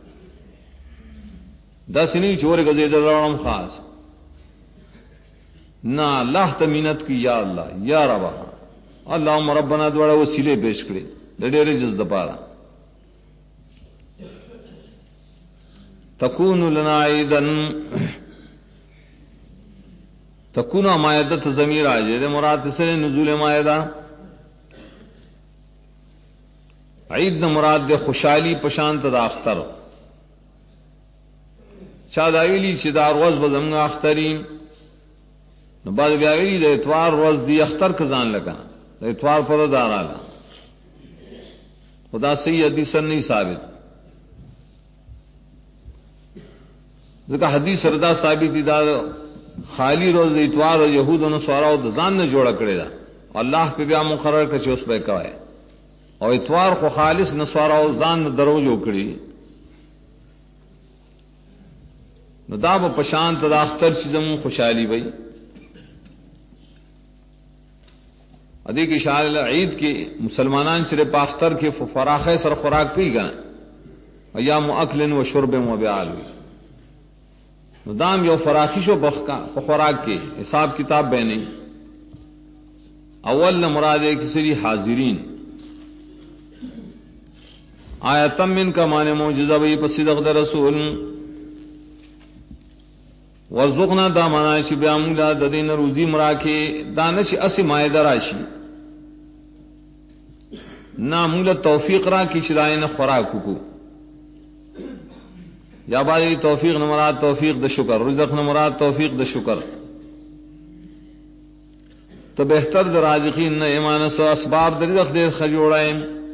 دس نہیں چور گزے در روڑم خاص نا اللہ تمینت کی یا اللہ یا ربا اللہم ربنا دوڑا وسیلے پیش کرے ڈیرے جز دپارا تکون لنا عیدن تکون مائدت ضمیر آجے دے مراد سے نزول مائدہ عید نہ مراد دے خوشحالی پشانت دا اختر شاید آئیلی چی دار روز بزمگا اخترین بعد بیاویلی دے اتوار روز دی اختر کزان لگا دے اتوار پر دار آلا خدا صحیح حدیث نہیں ثابت ذکر حدیث ردا ثابت دا خالی روز دے اتوار اور یہود و نصارا و دزان نے جوڑا کرے دا اللہ پہ بیا مقرر کچھ اس پہ کوئے اور اتوار کو خالص نصارا و زان درو جو کری نداب پشانت دا اختر چیزم خوشحالی بھئی ادی کی شاعر عید کی مسلمانان چرے پاختر کے فراخ سر خوراک کی گنا ایام اکل و شرب و بیال ندام یو فراخش و خوراک کے حساب کتاب بے نہیں اول نہ مراد ہے کسی حاضرین آیتم من کا معنی معجزہ بھئی پسیدق در رسول ورزقنا دا معنی چی بیامولا ددین روزی مراکے دانا چی اسی مائدہ راشی نامولا توفیق را کی چرائن خوراکو کو یا باری توفیق نمراد توفیق دا شکر رزق نمراد توفیق دا شکر تو بہتر دا رازقین نا ایمان سو اسباب دا رزق دیر خجوڑائیں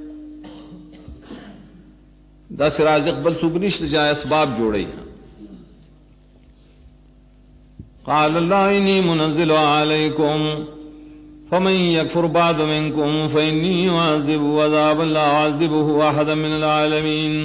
دا سی رازق بل سکنشت جائے اسباب جوڑی قال اللہ انی منزل علیکم فمن یکفر بعد منکم فإنی اعذب عذابا لا اعذبه احدا من العالمین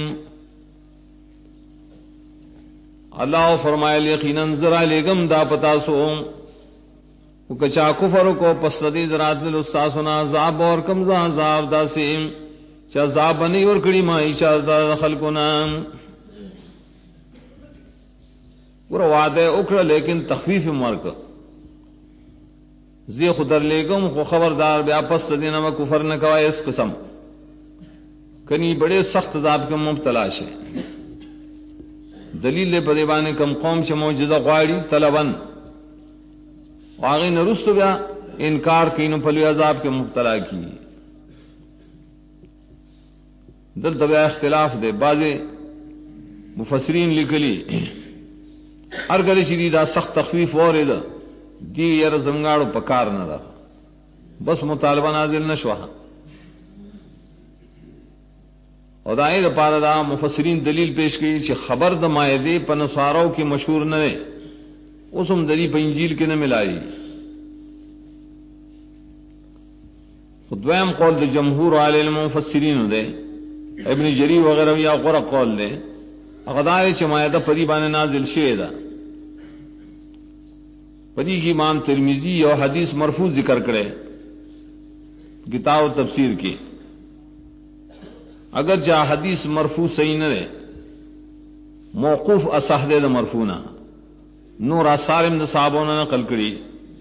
اللہ فرمائے یقیناً ذرا لگم دا پتا سو کچا کفر کو پسردی ذرات للستاسنا عذاب اور کم عذاب دا سیم چا عذاب نہیں اور کڑی مائی چا دا خلقنا پورا وعدہ اکڑا لیکن تخفیف مرک زی خدر لیکم خو خبردار بیا پس دینا میں کفر نہ کوائے اس قسم کنی بڑے سخت عذاب کے مبتلا شے دلیل پدیبان کم قوم چ معجزہ غواڑی طلبن واغی نرست بیا انکار کینو پلوی عذاب کے مبتلا کی دل تبیا اختلاف دے بعض مفسرین لکلی ہر گلی چیزی دا سخت تخفیف اور دا دی یر زنگاڑو پکار نہ دا بس مطالبہ نازل نشوہ اور دائیں دا پارا دا مفسرین دلیل پیش کی چھ خبر دا مائدے پا نصارو کی مشہور نہ رہے اسم دلیل پا انجیل کے نہ ملائی خدویم قول دا جمہور علی المفسرین دے ابن جری وغیرہ یا غرق قول دے اغدائے چھ مائدہ پدی بانے نازل شوئے دا پدی کی امام ترمذی اور حدیث مرفوع ذکر کرے کتاب تفسیر کی اگر جا حدیث مرفوع صحیح نہ رہے موقوف اصح دے دا مرفونا نور آثارم دا صحابونا نقل کری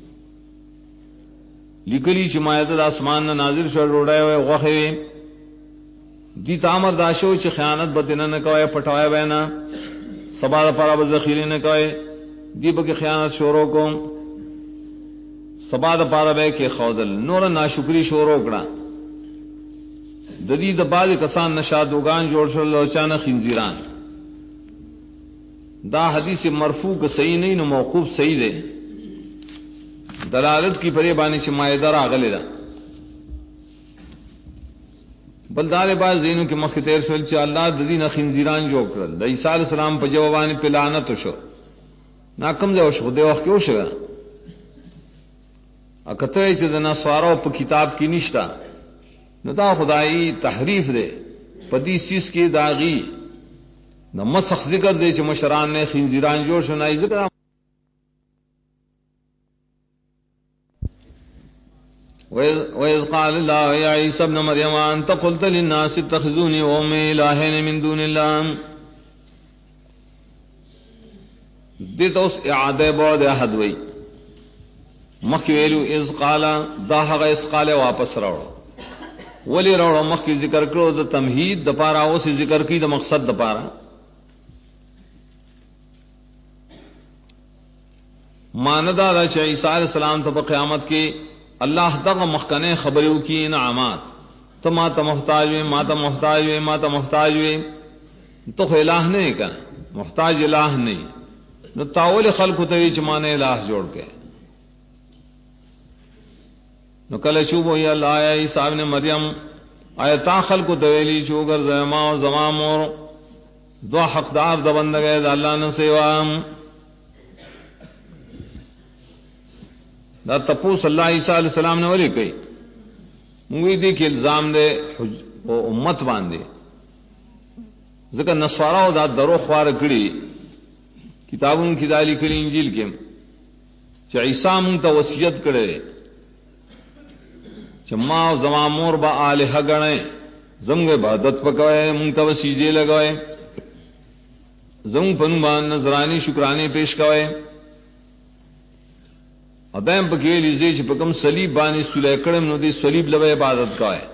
لکلی چی مایت دا اسمان نا نازل شو روڑائے ہوئے غوخے دی تامر داشو چی خیانت بتنا نکوئے پٹوائے بینا سبا دا پارا بزخیری نکوئے دی بکی خیانت شورو کو سبا دا پارا بے کے خودل نور ناشکری شورو کڑا ددی دا بعض کسان نشادوگان جوڑ شو لوچانا خنزیران دا حدیث مرفوع کا صحیح نہیں نو موقوف صحیح دے دلالت کی پرے بانی چھ مائدہ راغلے دا بلدار باز زینو کی مخی تیر سوال چھ اللہ ددین خنزیران جو کرل دا عیسیٰ علیہ السلام پا جوابانی پہ لعنت شو ناکم دے وشو دے وقت کیوں شو اکتوے چھ دنا سوارو پا کتاب کی نشتا نو دا خدای تحریف دے پا دیس چیز کی داغی نو مسخ ذکر دے چھ مشران نے خنزیران جوڑ شو نائی ذکر وَإِذْ قَالَ اللَّهُ يَا عِيسَى ابْنَ مَرْيَمَ أَنْتَ قُلْتَ لِلنَّاسِ اتَّخِذُونِي وَأُمِّيَ إِلَٰهَيْنِ مِن دُونِ اللَّهِ دیتا اس اعادہ بعد احد وئی مخی ویلو اذ قال دا حق اس قال واپس روڑو ولی روڑو مخی ذکر کرو دا تمہید دا پارا اسی ذکر کی دا مقصد دا پارا ماندہ دا چاہ عیسیٰ علیہ السلام تا قیامت کی اللہ تک مخکنے خبریو کی انعامات تو ما تا محتاج ہوئے ما تا محتاج ہوئے ما تا محتاج ہوئے تو الہ نہیں کہنا محتاج الہ نہیں نو تاول خلق توی چمانے الہ جوڑ کے نو کل چوبو یا اللہ آیا عیسیٰ ابن مریم آیا تا خلق تویلی چوگر زیما و زمام اور دو حقدار دا بندگے دا اللہ نے سیوام دا تپوس اللہ عیسیٰ علیہ السلام نے ولی کئی موی دی کہ الزام دے امت باندے ذکر نصوارا دا درو خوار کڑی کتابوں کی دالی کلی انجیل کے چا عیسیٰ منتا وسیعت کرے چا ما زمان مور با آلہا گنے زمگ عبادت پکوئے منتا وسیجے لگوئے زمگ پنبان نظرانی شکرانے پیش کوئے ادائم پکیلی زی چھ پکم صلیب بانی سلح کرم نو دی صلیب لبے عبادت کا ہے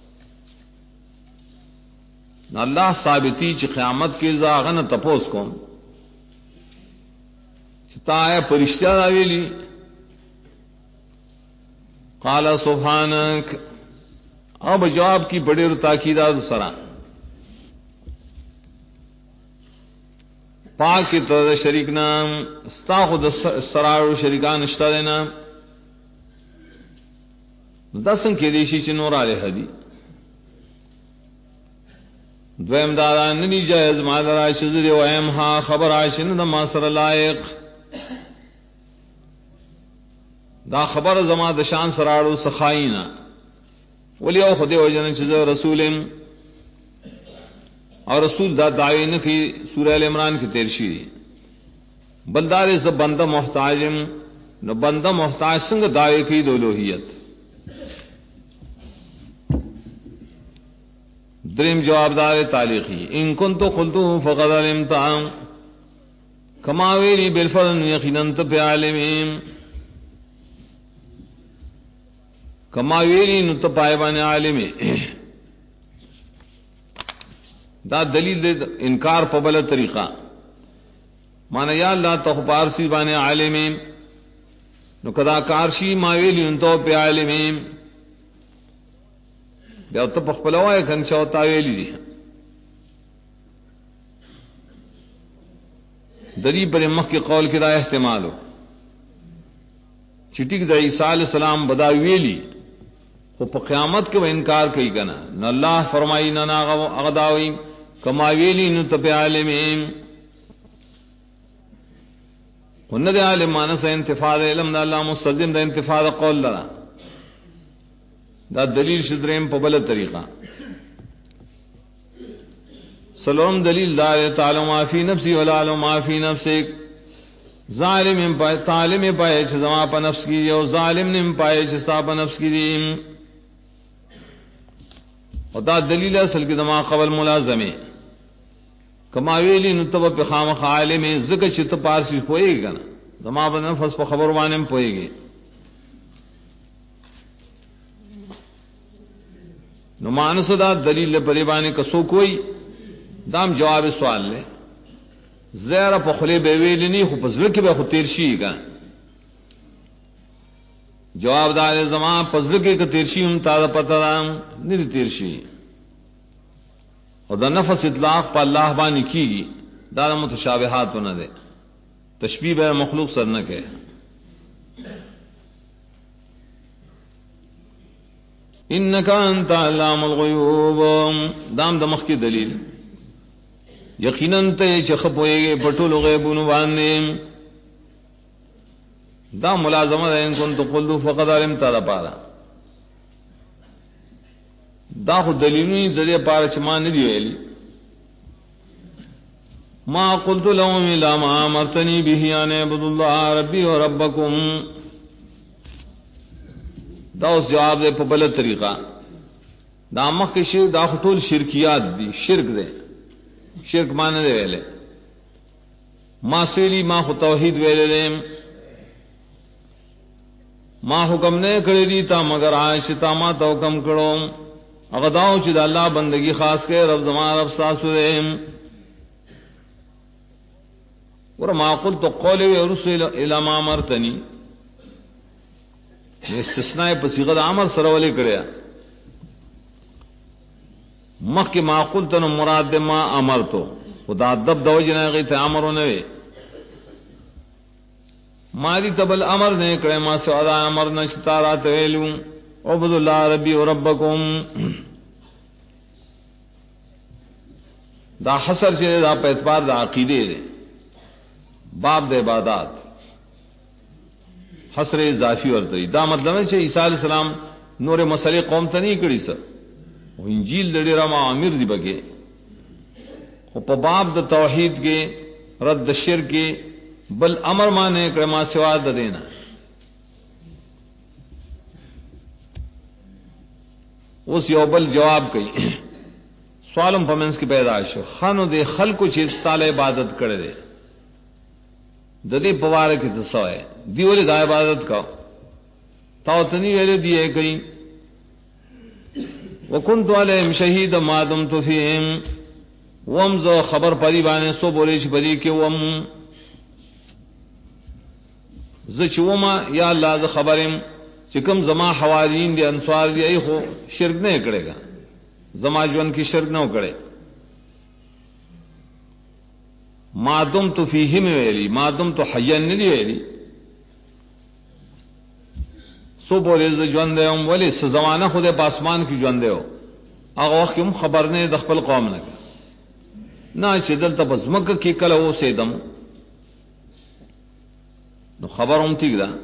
نا اللہ ثابتی چھ قیامت کے زاغن تپوس کو چھتا آیا پرشتہ داویلی قال سبحانک اب جواب کی بڑے رو تاکیدات سران پاک کی طرح شریک نام ستا خود سرار و شریکان اشتا دینا دسن کے دیشی چھ نور آلے حدی دویم داران ننی جائز مادر آئیش زدی و ایم ہا خبر آئیش ندم ماسر لائق دا خبر زما دشان سرارو سخائینا ولی او خودی و جنن چیز رسولم اور رسول دا دعوی نہ کی سورہ عمران کی تیرشی بلدار ز بندہ محتاجم نو بندہ محتاج سنگ دعوی کی دولوہیت دریم جواب دار تعلیقی ان کنتو قلتو فقد علمتا کما ویلی بالفضل یقینا تب عالمین کما ویلی نتپائبان عالمی دا دلیل دے انکار پبل طریقہ مانا یا اللہ تو پارسی بانے عالمین نو کدا کارشی ماویلی انتو پہ عالمین یا تو پخپلوائے کنچو تاویلی دی دلی پر مخ کے قول کی دا احتمال ہو چٹک دا عیسیٰ علیہ السلام بدا ویلی خو پا قیامت کے وہ انکار کئی کنا نہ اللہ فرمائی نہ اغداوی کما ویلی نو تپ عالمین خند عالم مانس انتفاع علم دا اللہ مستلزم دا انتفاع قول لرا دا دلیل شدرین پا بلد طریقہ سلام دلیل دار تعلم ما فی نفسی ولا علم ما فی نفسک ظالم پائے تعلم پائے چھ زما پا نفس کی اور ظالم نم پائے چھ سا پا نفس کی دیم او دا دلیل اصل کی دما قبل ملازمه کما ویلی نو تب په خامخ عالم زکه چې ته پارسی پويږي کنه دما په نفس په خبر باندې پويږي نو مانس دا دلیل په باندې کسو کوئی دام جواب سوال لے زیرہ په خله به ویل نه خو پزړه کې به خو تیر شي کنه جواب دار زمان پزړه کې ک تیر شي هم تا پته نه تیر شي اور دا نفس اطلاق پا اللہ بانی کی گی دا متشابہات نہ دے تشبیہ بے مخلوق سر نہ کہ انکا انت علام الغیوب دام دمخ کی دلیل یقیناً تے چخپوئے گے پٹول غیبون باندے دا ملازمہ دا ان کنت قلدو فقد علمتا دا پارا دا خو دلیلونی ددے پارا چما ندی ویلی ما قلت لهم الا ما امرتنی به ان اعبدوا الله ربی و ربکم دا اس جواب دے په بل طریقہ دا مخ کې شرک دا ټول شرکیات دي شرک دے شرک معنی دے ویلے ما سویلی ما خو توحید ویلے ما حکم نے کړی دی تا مگر عائشہ ما تو حکم کړو اغداؤ چې د الله بندگی خاص کې رب زمان رب ساسو دې ور ما قلت قولی و رسول الى ما امرتنی استثناء په صيغه د امر سره ولې کړیا مخکې ما قلت نو مراد د ما امرتو خدا ادب د وجنه غي ته امر نه وي ما دي تبل امر نه کړه ما سودا امر نشتا رات ویلو عبد الله ربی و ربکم دا حصر چې دا په اعتبار د عقیده دی باب د عبادت حصر اضافی ورته دا مطلب ہے چې عیسی علیہ السلام نور مسئلے قوم ته نه کړی سر او انجیل د ډیر ما امیر دی بګه او په باب د توحید کې رد شرک کې بل امر مانے کړه ما سوا د دینا اس یو بل جواب کوي سوالم پمنس کی پیدائش خانو دے خلقو چې تعالی عبادت کړي دے د دې پواره کې څه ہے دیولې د عبادت کا تاو تنی ویلې دی کوي وکنت علیهم شهید ما دمت فیهم ومز خبر پری باندې سو بولې چې پری کې وم زچوما یا الله ز خبرم چې کوم زما حواریین دي انصار دي ای خو شرک نه کړي گا زما جون کی شرک نہ کرے ما دم تو فیہم ویلی ما دم تو حیا نہیں ویلی سو بولے جون دے ہم ولی س زمانہ خود پاسمان کی جون دے ہو هغه وخت هم خبر نه د خپل قوم نه نه چې دلته بزمک کې کله اوسېدم نو خبروم ٹھیک ده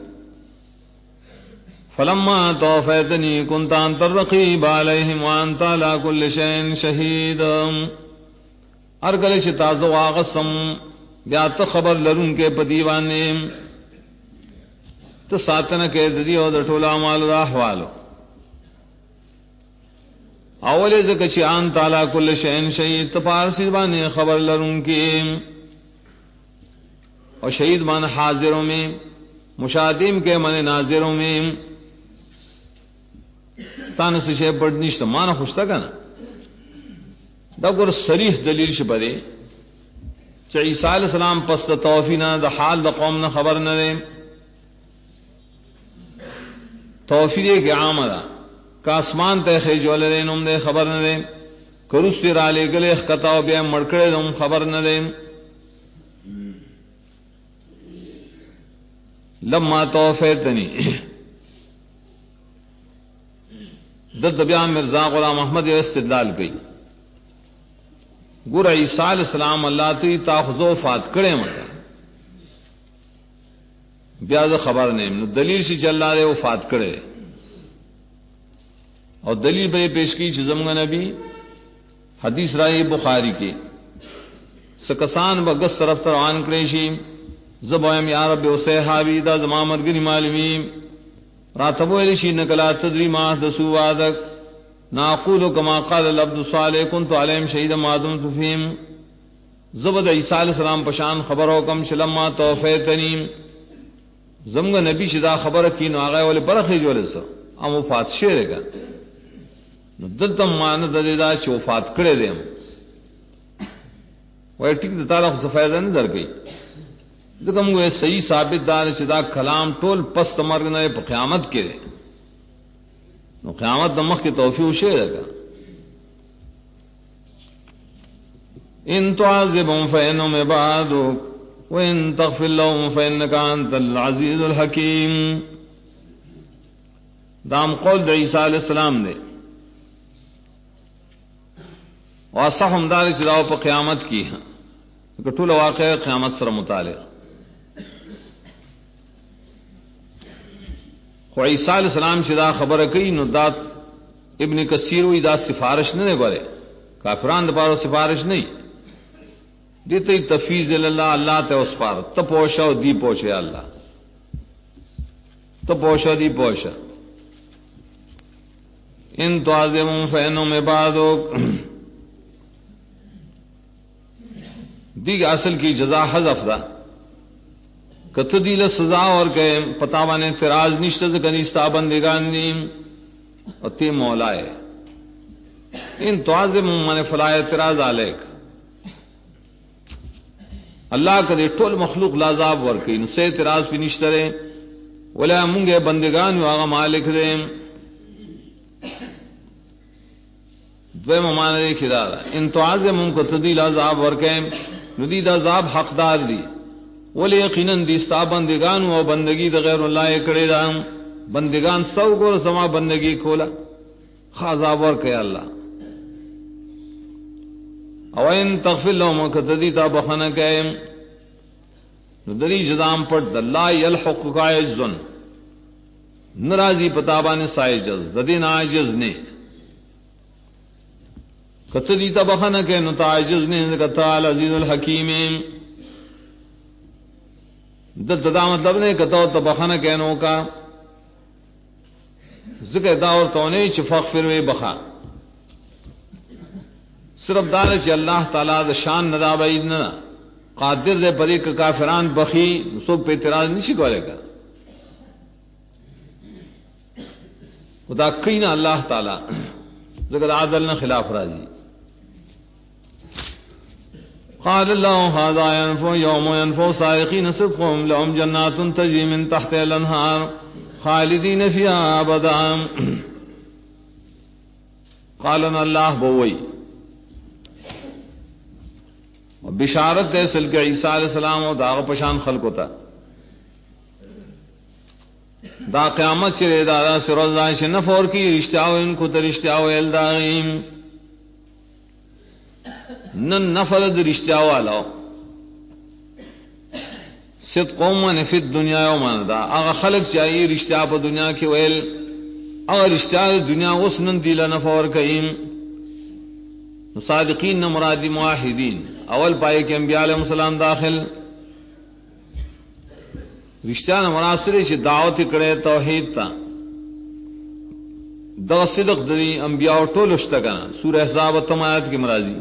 فلما توفیتنی کنت انت الرقیب علیہم وانت علی کل شیء شہید ارگل چې تاسو واغسم بیا ته خبر لرون کې پدیوانه ته ساتنه کې ذری او د ټول اعمال او احوالو اولې ځکه چې انت علی کل شیء شهید ته پارسی باندې خبر لرون کې اور شہید مان حاضروں میں مشاہدیم کے من ناظروں میں تان سے شے پڑ نشته مان خوشتا کنه دا ګور صریح دلیل شپره چې عیسی علیہ السلام پس د توفینا د حال د قوم نه خبر نه لري توفیه کې عام ده کا اسمان ته خېجول لري نوم نه خبر نه لري کروستی را لګلې خطاو بیا مړکړې نوم خبر نه لري لما توفیتنی دد بیا مرزا غلام احمد استدلال گئی ګور عیسی علیہ السلام الله تی تاخذو فات کړي مته بیا ز خبر نه نو دلیل شي چې الله دې وفات کړي او دلیل به پیش کی چې زمغه نبی حدیث رائی بخاری کې سکسان بغس طرف تر روان کړي شي زبایم یا رب او صحابی دا زما مرګ معلومی راتبو الی شي نکلا تدری ما د سوادک ناقول كما قال العبد الصالح كنت عليهم شهيدا ما دمت فيهم زبد عیسی علیہ السلام پشان خبر حکم شلما توفیتنی زمگ نبی شدا خبر کی نو آگئے والے برخی جولے سا ام وفات شیرے گا نو دلتم مانا دلیدہ چھ وفات کرے دے ہم وہ ٹھیک دا تعالیٰ خود فائدہ نہیں در گئی ذکر مگوے صحیح ثابت دار چدا کلام ٹول پست مرگنا پا قیامت کے دے نو قیامت دمخ کی توفیق شیرے گا ان تعذبهم فإنهم عبادك وإن تغفر لهم فإنك أنت العزيز الحكيم دام قول دا عیسیٰ علیہ السلام دے واسحم داری چلاو پا قیامت کی ہیں کہ طول واقع قیامت سر متعلق خو عیسیٰ علیہ السلام چدا خبر کئی نو دا ابن کثیر وی دا سفارش نہیں گورے کافران دا پارو سفارش نہیں دیتے تفیض اللہ اللہ تے اس پار تپوشا دی پوشے اللہ تپوشا دی پوشا ان تعظمون فإنهم عبادك دیگ اصل کی جزا حذف دا کت دیل سزا اور کہ پتاوانے اعتراض نشتز کنیستا بندگان نیم اتی مولا ہے ان تعظمون من فلا اعتراض علیک اللہ کا دے ٹول مخلوق لازاب ورکی نو سے اعتراض پی نشترے ولا منگے بندگان و آغا مالک دے دوے ممانے دے کھدارا ان تعظمون کو تدیل عذاب ورکے ندید عذاب حقدار دی ولی یقیناً دیستا بندگان و بندگی دا غیر اللہ اکڑے دا بندگان سو گور سما بندگی کھولا عذاب ورکے اللہ او ان تغفر لهم کتدیتا بخنک دری جزام پر دلا یلحق کا عجزن نرازی پتابان سائجز ددین عاجز نے کتدیتا بخنک نتا عاجز نے کتا العزیز الحکیم ددا مطلب نے کتا تبخنک نو کا ذکر داور تونے چفغفر و بخا صرف دار چ اللہ تعالی دا شان ندا بعید نہ قادر دے پری کافران بخی سب پہ اعتراض نہیں کولے گا خدا کینا اللہ تعالی ذکر عادل نہ خلاف راضی قال الله هذا ينفع يوم ينفع صادقين صدقهم لهم جنات تجري من تحتها الانهار خالدين فيها ابدا قالنا الله بوئی بشارت دے سل کے عیسیٰ علیہ السلام و داغ پشان خلق ہوتا دا قیامت چرے دادا سروزان سے نفور کی رشتہ ان کو ترشتہ الداغیم نن نفرد رشتہ والا صدق من فی الدنیا یومان دا اغا خلق چاہیے رشتہ پا دنیا کی ویل اغا رشتہ دنیا اس نن دیلا نفور کئیم صادقین مرادی معاہدین اول پائے کہ انبیاء علیہ السلام داخل رشتہ نمراسرے چھ دعوت کرے توحید تا دا صدق دری انبیاء ٹول اشتکنا سورہ احزاب و تمایت کی مرادی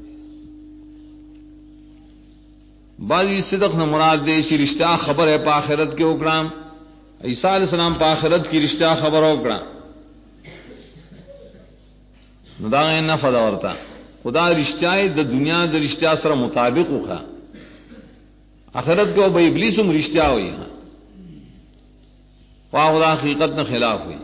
بعضی صدق نہ مراد دے چھ رشتہ خبر ہے پا آخرت کے اکرام عیسیٰ علیہ السلام پا آخرت کی رشتہ خبر اکرام نداغ نفذ ورتا خدا رشتہ دا دنیا دا رشتہ سر مطابق ہوخا آخرت کو بھائی ابلیسم رشتہ ہوئی ہاں خواہ خدا حقیقت نہ خلاف ہوئی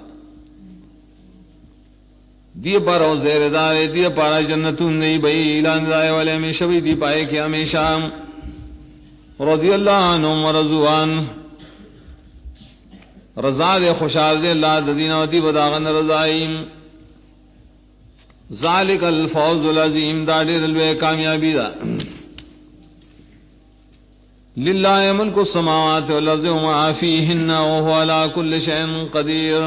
دیے پارا زیر دارے دیے پارا جنتون نہیں بھائی اعلان دائے والے ہمیشہ بھی دی پائے کہ ہمیشہ رضی اللہ عنہم ورضوان رضا دے خوشحال دے اللہ ددین و دی بداغن رضائیم ذالک الفوز العظیم دا دیر الوے کامیابی دا للہ ملک السماوات والارض وما فیہن وهو علی کل شیء قدیر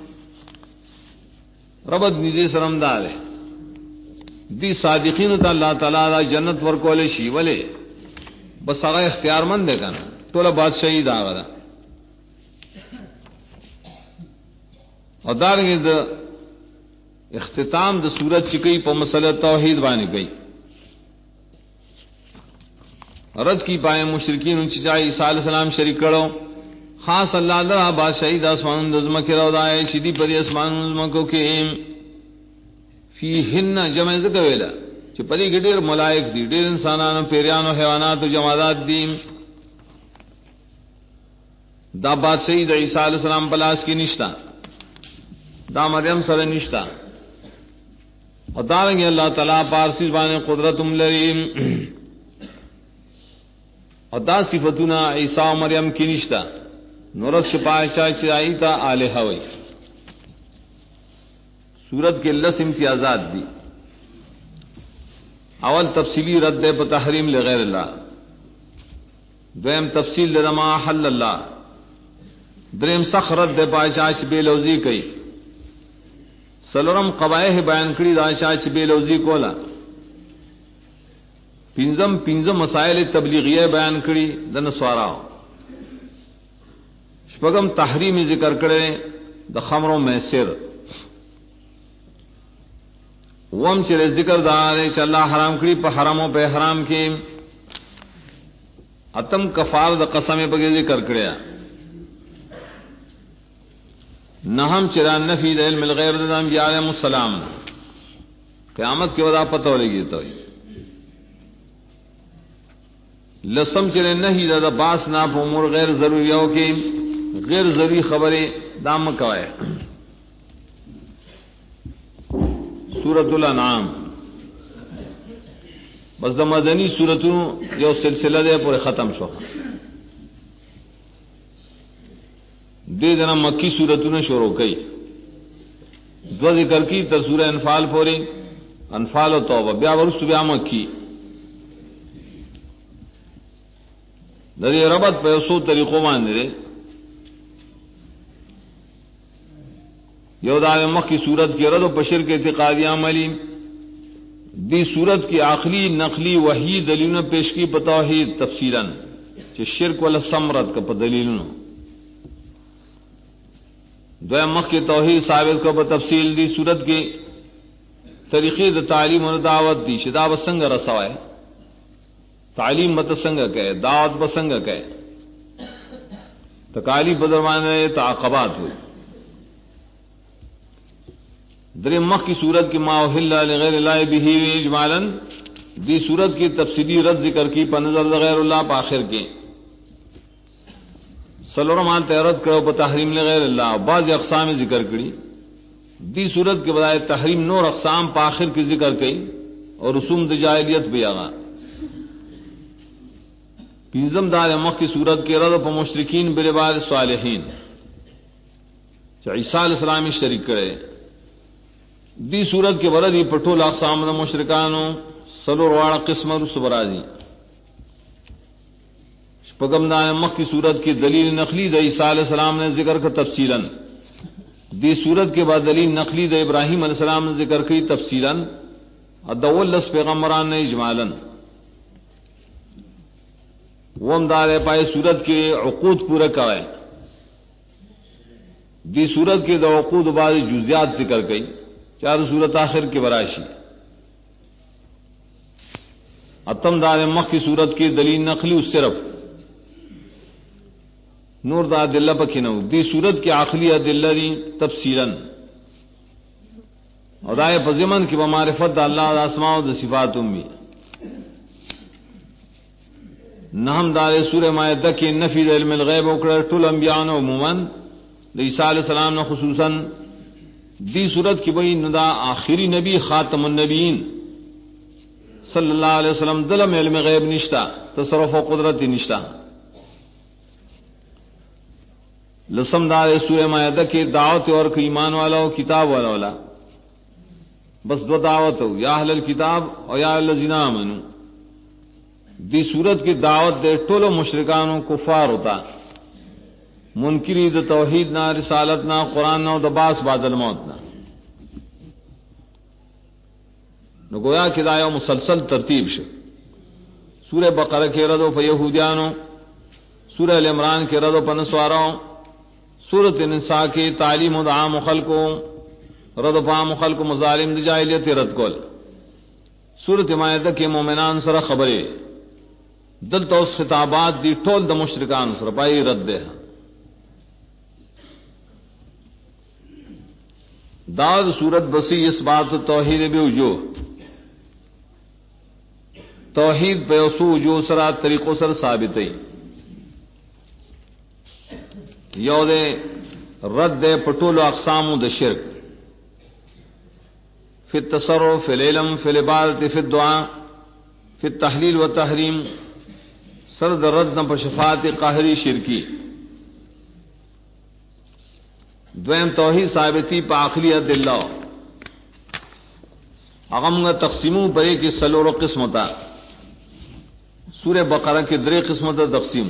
ربط نیزی سرم دارے دی صادقین تا اللہ تعالی دا جنت ورکولے شی ولے بس آگا اختیار مند دے کنا تولا بادشاہی دا آگا دا اور دارنگی دا اختتام د سورت چکی په مسله توحید باندې گئی رد کی پائے مشرکین ان چچا عیسیٰ علیہ السلام شریک کرو خاص اللہ درہ بادشاہی دا اسمان دزمہ کی رو دائے شدی پری اسمان دزمہ کو کہ فی ہن جمع ذکر ویلا چھ پری کی دیر ملائک دی دیر انسانان پیریان و حیوانات و جمادات دی دا بادشاہی دا عیسیٰ علیہ السلام پلاس کی نشتا دا مریم سر نشتا اور دارنگی اللہ تعالیٰ پارسی زبان قدرتم لریم اور دا صفتنا عیسیٰ و مریم کی نشتا نورت شپائے چاہی تا آلہہ وی سورت کے لس امتیازات دی اول تفصیلی رد دے پا تحریم لغیر اللہ دویم تفصیل لما حل اللہ دریم سخ رد دے پا چاچ بے لوزی کئی سلورم قبائح بیان کری دا چاچ بے لوزی کولا پنزم مسائل تبلیغیہ بیان کری دن سواراو شپگم تحریم ذکر کرے دا خمر و میسر وم چرے ذکر دارے چ اللہ حرام کری پہ حراموں پہ حرام کی اتم کفار دا قسم پہ ذکر کرے نہم چرا نفی دا علم الغیب دا انبیاء علیہ السلام قیامت کی وضاح پتہ لگی تو لسم چرے نہیں دا باس نا پہ امور غیر ضروریوں کی غیر ضروری خبریں دام کوائے سورۃ الانعام بس دا مدنی سورتوں جو سلسلہ دے پورے ختم شو دے دنا مکی سورتوں نے شروع کی دو ذکر کی تر سورہ انفال پوری انفال و توبہ بیا ورس بیا مکی دے ربط پہ سو طریقوں مان دے یودار مخ کی صورت کی رد و بشر کے اعتقادی عملی دی صورت کی آخری نقلی وحی دلیل پیش کی بتوحید تفصیلا کہ شرک والا سمرت کا دلیل دو مخ کی توحید ثابت کو بتفصیل دی صورت کی طریقے تعلیم و دعوت دی شدا بسنگ رسوائے تعلیم بتسنگ کہ دعوت بسنگ کہ تکالیف بدروانے تعاقبات ہوئی در مخ کی صورت کی ما احل لغیر اللہ بہ اجمالا دی صورت کی تفصیلی رد ذکر کی پنظر غیر اللہ پاخر کے سلورمان تیرت کرو پا تحریم لغیر اللہ بعض اقسام ذکر کری دی صورت کے بجائے تحریم نور اقسام پاخر کی ذکر کی اور رسوم جاہلیت بھی آگا پنزم دار مخ کی صورت کے رد پا مشرکین بالعباد صالحین عیسیٰ علیہ السلامی شریک کرے دی صورت کے ورد پٹول اقسام مشرکانو سلور واڑا قسم رسبرازی شپگم دان مخ کی صورت کی دلیل نقلی د عیسیٰ علیہ السلام نے ذکر کا تفصیلا دی صورت کے بعد دلیل نقلی د ابراہیم علیہ السلام نے ذکر کی تفصیلا ادولس پیغمبران نے اجمالا وم دار پائے صورت کے عقود پورا کرائے دی صورت کے دو عقود بعض جزیات ذکر گئی چار صورت آخر کے برائشی اتم دار مخ کی صورت کی دلیل نقلی اس صرف نور دا دلہ پکینو دی صورت کی آخری دلہ دی تفصیلا اور دائے پزمن کی بمعرفت دا اللہ دا اسماء و دا صفات امی نہم دار سورہ مائدہ کی نفی دا علم الغیب اکڑا طول انبیاء و عموماً دا عیسیٰ علیہ السلام نے خصوصاً دی صورت کی بئی ندا آخری نبی خاتم النبیین صلی اللہ علیہ وسلم دلم علم غیب نشتا تصرف و قدرت نشتا لسم دار سورہ مائدہ کی دعوت اور ایمان والا و کتاب والا بس دو دعوت ہو یا اہل الکتاب اور یا الذین آمنوا دی صورت کی دعوت دے ٹولو مشرکانوں کفار ہوتا منکری د توحید نہ رسالت نہ قرآن نہ د باس بعد الموت نہ گویا کہ دایو مسلسل ترتیب سے سورہ بقرہ کے ردو پ یہودیانو سورہ ال عمران کے ردو پ نسواروں سورۃ النساء کی تعلیم و عام خلقوں رد پام خلق مظالم دی جاہلیت رد کول سورۃ مائدہ کے مومنان سره خبرے دلتا اس خطابات دی ټول د مشرکان سره پای رد ده داد سورت بسی اس بات توحید بے وجوہ توحید پہ اسو وجوہ سرا طریقوں سر ثابت ہے یو دے رد دے پٹول اقسام د شرک فی التصرف فی العلم فی العبادت فی الدعاء فی التحلیل و تحریم سرد رد نہ شفاعت قاہری شرکی دویم توحید ثابتی پا عقلیت اللہ اغم تقسیموں برے کی سلور قسمتا سورہ بقرہ کے درے قسمتا تقسیم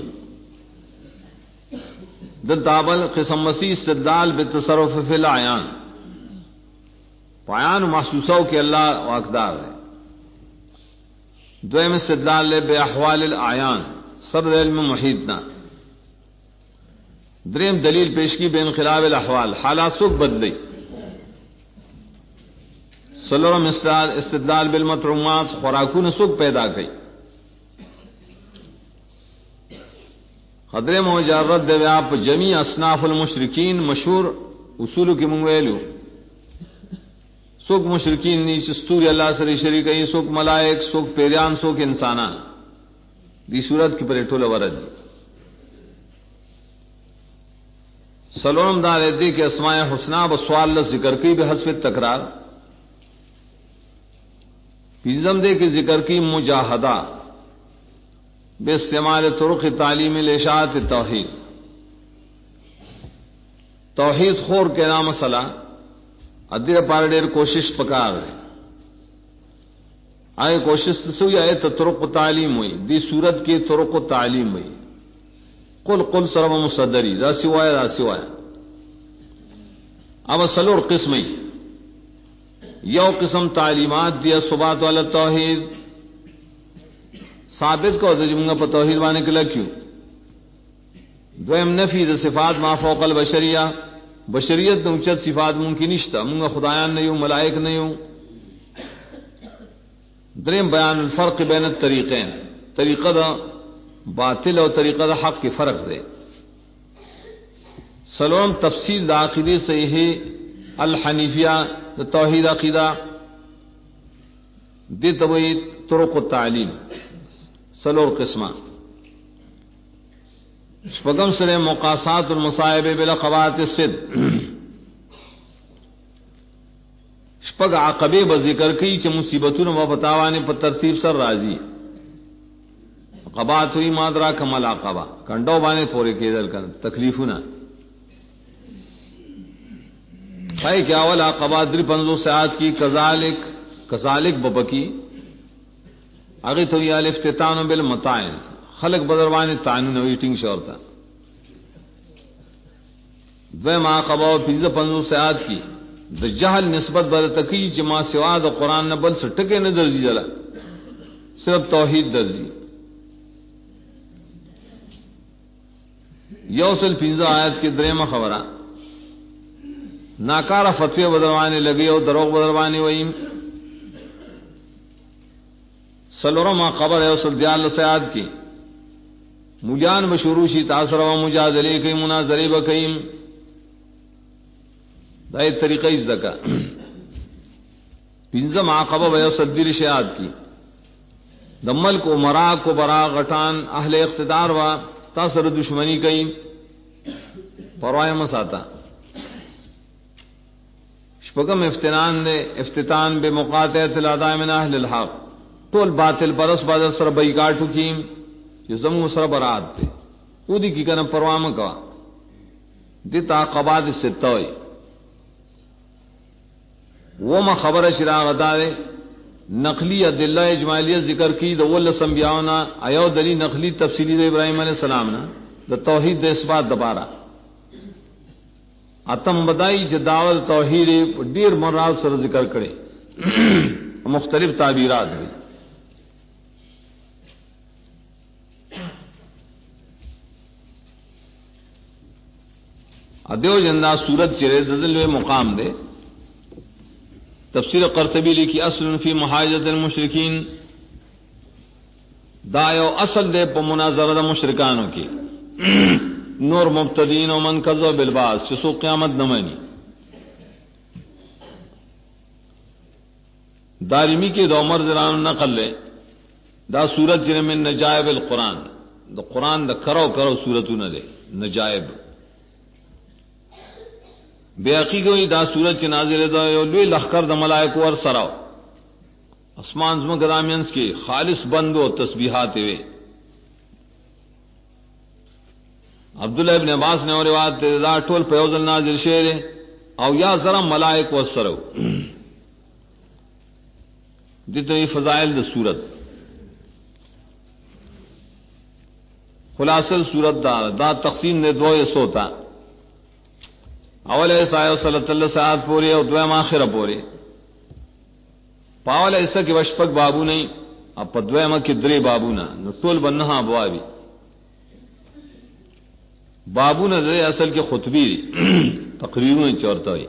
دل تابل قسم مسیح استدلال بالتصرف فی العیان پایان محسوسوں کے اللہ واقدار ہے دویم استدلال بے احوال العیان سر علم محیطنا دریم دلیل پیش کی بے انقلاب الاحوال حالات سوک بدلی سلورم استدلال بالمطعومات خوراکون سوک پیدا کی خدرے مجرد دے آپ جمیع اصناف المشرکین مشہور اصول کی منگویلو سوک مشرکین نیچ استوری اللہ سری شریکی سوک ملائک سوک پیریان سوک انسانان دی صورت کی پریٹول ورد سلورم دار دی کہ اسماء حسنہ بسوال ذکر کی بے حسب تکرار پنجم دے کے ذکر کی مجاہدہ بے استعمال طرق تعلیم الاشاعت توحید توحید خور کے نام مسئلہ ادھر پار ڈیر کوشش پکار ہے آئے کوشش تو آئے تو طرق تعلیم ہوئی دی صورت کی طرق تعلیم ہوئی قل سرب مصدری دا سوائے اب سلور قسم یو قسم تعلیمات دیا ثبات والا توحید ثابت کو جمگا پر توحید بانے کے لکیوں دویم نفی دا صفات ما فوق البشریہ بشریت نوچت صفات ممکن نشتا منگا خدایان نہیں ہوں ملائک نہیں ہوں دریم بیان الفرق بین الطریقین طریقہ دا باطل اور طریقہ دا حق کی فرق دے سلام تفصیل دا عقیدے صحیح الحنیفیہ دا توحید عقیدہ دے طویل طرق التعلیم سلور قسمہ شپگم سر مقاسات المصائب بالعقبات الصد شپگ عقبے بذکر کی چ مصیبتوں و بتاوانے پر ترتیب سر راضی عقبات ہوئی مادرا کمل عقبہ کنڈو بانے پورے کے دل کر تکلیفوں نہ بھائی کیا اول عقبات در پنزو سیات کی کذالک ببکی آگے تو یہ الافتتان بالمتاعن خلق بدروان تعین ویٹنگ شورتا دویم عقبہ پنزو پنزو سیات کی د جہل نسبت بر تکی جما سوا د قرآن نہ بل سٹکے نہ درجی جلا صرف توحید درجی یوسل پنزا آیت کی دریم خبرہ ناکارہ فتوی بدروانے لگے اور دروغ بدروانے وئیم سلورم خبر ہے یوسل دیال سیاد کی مجان بشروشی تاثر و مجادلے کی مناظرے بکیم دائے طریقہ زکا پنزم عقبہ و یوسل دیر شیاد کی دمل کو مرا کو برا غٹان اہل اقتدار و تاثر دشمنی کئی پروائے مساتا شپکم افتتان بے مقاطعت الاداء من اہل الحق طول باطل برس بادر سر بیکاٹو کیم یہ زمو سر برات تھے او دی کی کنم پروام کوا دیتا قباد ستوئی وما خبر شراغ دارے نقلی ادلہ اجمالیہ ذکر کی دا ول سنبیاؤنا ایو دلی نقلی تفصیلی دا ابراہیم علیہ السلام نا دا توحید دا اثبات دبارا اتم بدائی چ دعوت توحید دیر مرات سر ذکر کرے مختلف تعبیرات ہوئی ادیو جندا صورت چرے دل مقام دے تفسیر قرطبی لکھی اصل فی محاجۃ المشرکین، دا یو اصل دے پا مناظرہ دا مشرکانوں کی نور مبتدین و من کذب بالبعث چسو قیامت نمانی. دارمی کے دو عمر زران نقل لے دا سورت جن میں نجائب القرآن، دا قرآن دا کرو سورتوں نہ دے نجائب بے عقیقی دا سورت چ نازل دا لوی لخکر دا ملائکو ور سراو اسمان زم گرامینس کے خالص بند و تسبیحات وے. عبداللہ ابن عباس نے اور روایت دا ټول په یو ځل نازل شوی او یا ذرا ملائک ور سراو دته فضائل دا سورت. خلاصل سورت دا تقسیم نے دو حصوں تا، اول ایسا صلی اللہ ساعت پورے اور دویم آخر پورے. پاول ایسا کہ وشپک بابو نہیں اب پدویم کی درے بابو نہ ٹول بنہا ابوابی بابو نہ درے اصل کے خطبی تقریروں چورتا ہوئی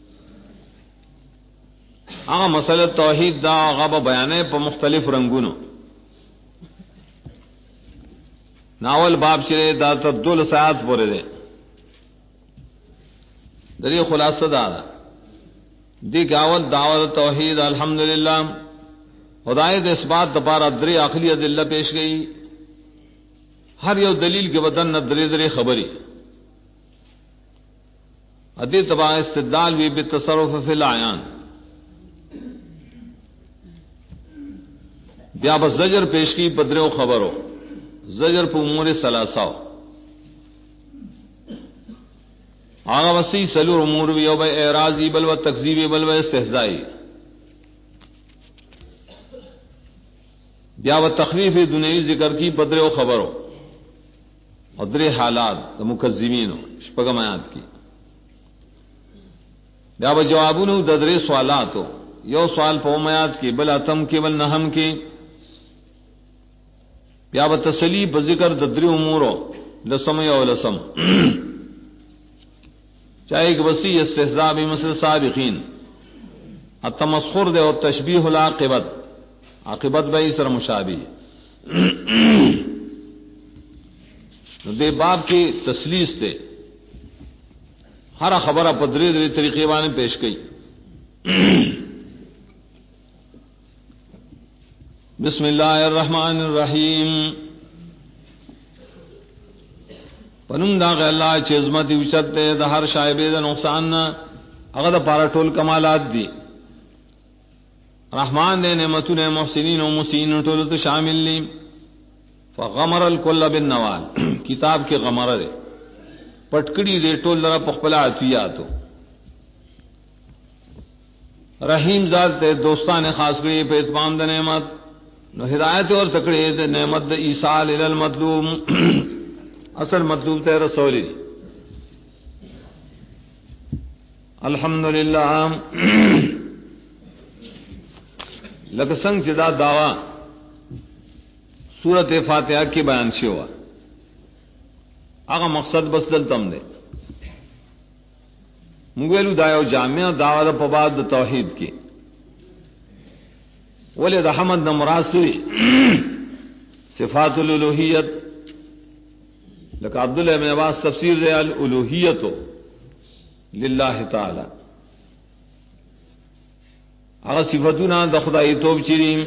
آغا مسئلہ توحید دا آغا بیانے پا مختلف رنگونو. ناول باب چرے دا تبدول ساعت پورے دے دری خلاصہ دا دی گاول دعوت توحید الحمدللہ ہدایت اس بات دپارا دری عقلی دلہ پیش گئی. ہر یو دلیل کے بدن نہ دری خبری ادی تباہ استدلال بھی بالتصرف فی العیان. بیا بس زجر پیش کی پدرے و خبرو زجر پہ امور ثلاثہ آغا وسیع سلور امور بھی بے اعراضی بل و تکذیبی بل و استہزائی. بیا و تخفیف دنیوی ذکر کی پدرے و خبرو اور درے حالات مکذبین شپگم آیات کی. بیا و جوابون ددرے سوالات ہو یو سوال پوم آیات کی بل اتم کی بل نہم کی. بیا و تسلی بذکر ددری امورو لسم یا لسم چاہے ایک وسیع استحزاء بمثل سابقین التمسخر دے اور تشبیح العاقبت عاقبت بئی سر مشابہ دے باب کی تسلیس دے ہر خبر پدری دری طریقے وانے پیش گئی. بسم اللہ الرحمن الرحیم پنم داغ اللہ چی عظمت اوچت دے دا ہر شائبے دا نقصان اگر دا پارا ٹول کمالات دی. رحمان دے نعمتو نے محسنین و مسین ٹولت شامل لی. فغمر الکل بالنوال کتاب کے غمر دے پٹکڑی دے ٹول درہ پخپلا عطیاتو. رحیم ذات دے دوستان خاص کری پہ اتمام دا نعمت نو ہدایت اور تکڑے دے نعمت دا ایصال الى المطلوب اصل مطلوب تے رسولی. الحمدللہ لکسنگ چدا دعوی سورت فاتحہ کی بیان سے ہوا آگا مقصد بس دلتم دے مگویلو دایو جامعہ دعوی دا پباد دا توحید کی ولید احمد دا مراسوی صفات الالوحیت لکہ عبداللہ ابن عباس تفسیر دے الالوحیت للہ تعالی اگر صفتونا دا خدای توب چیریم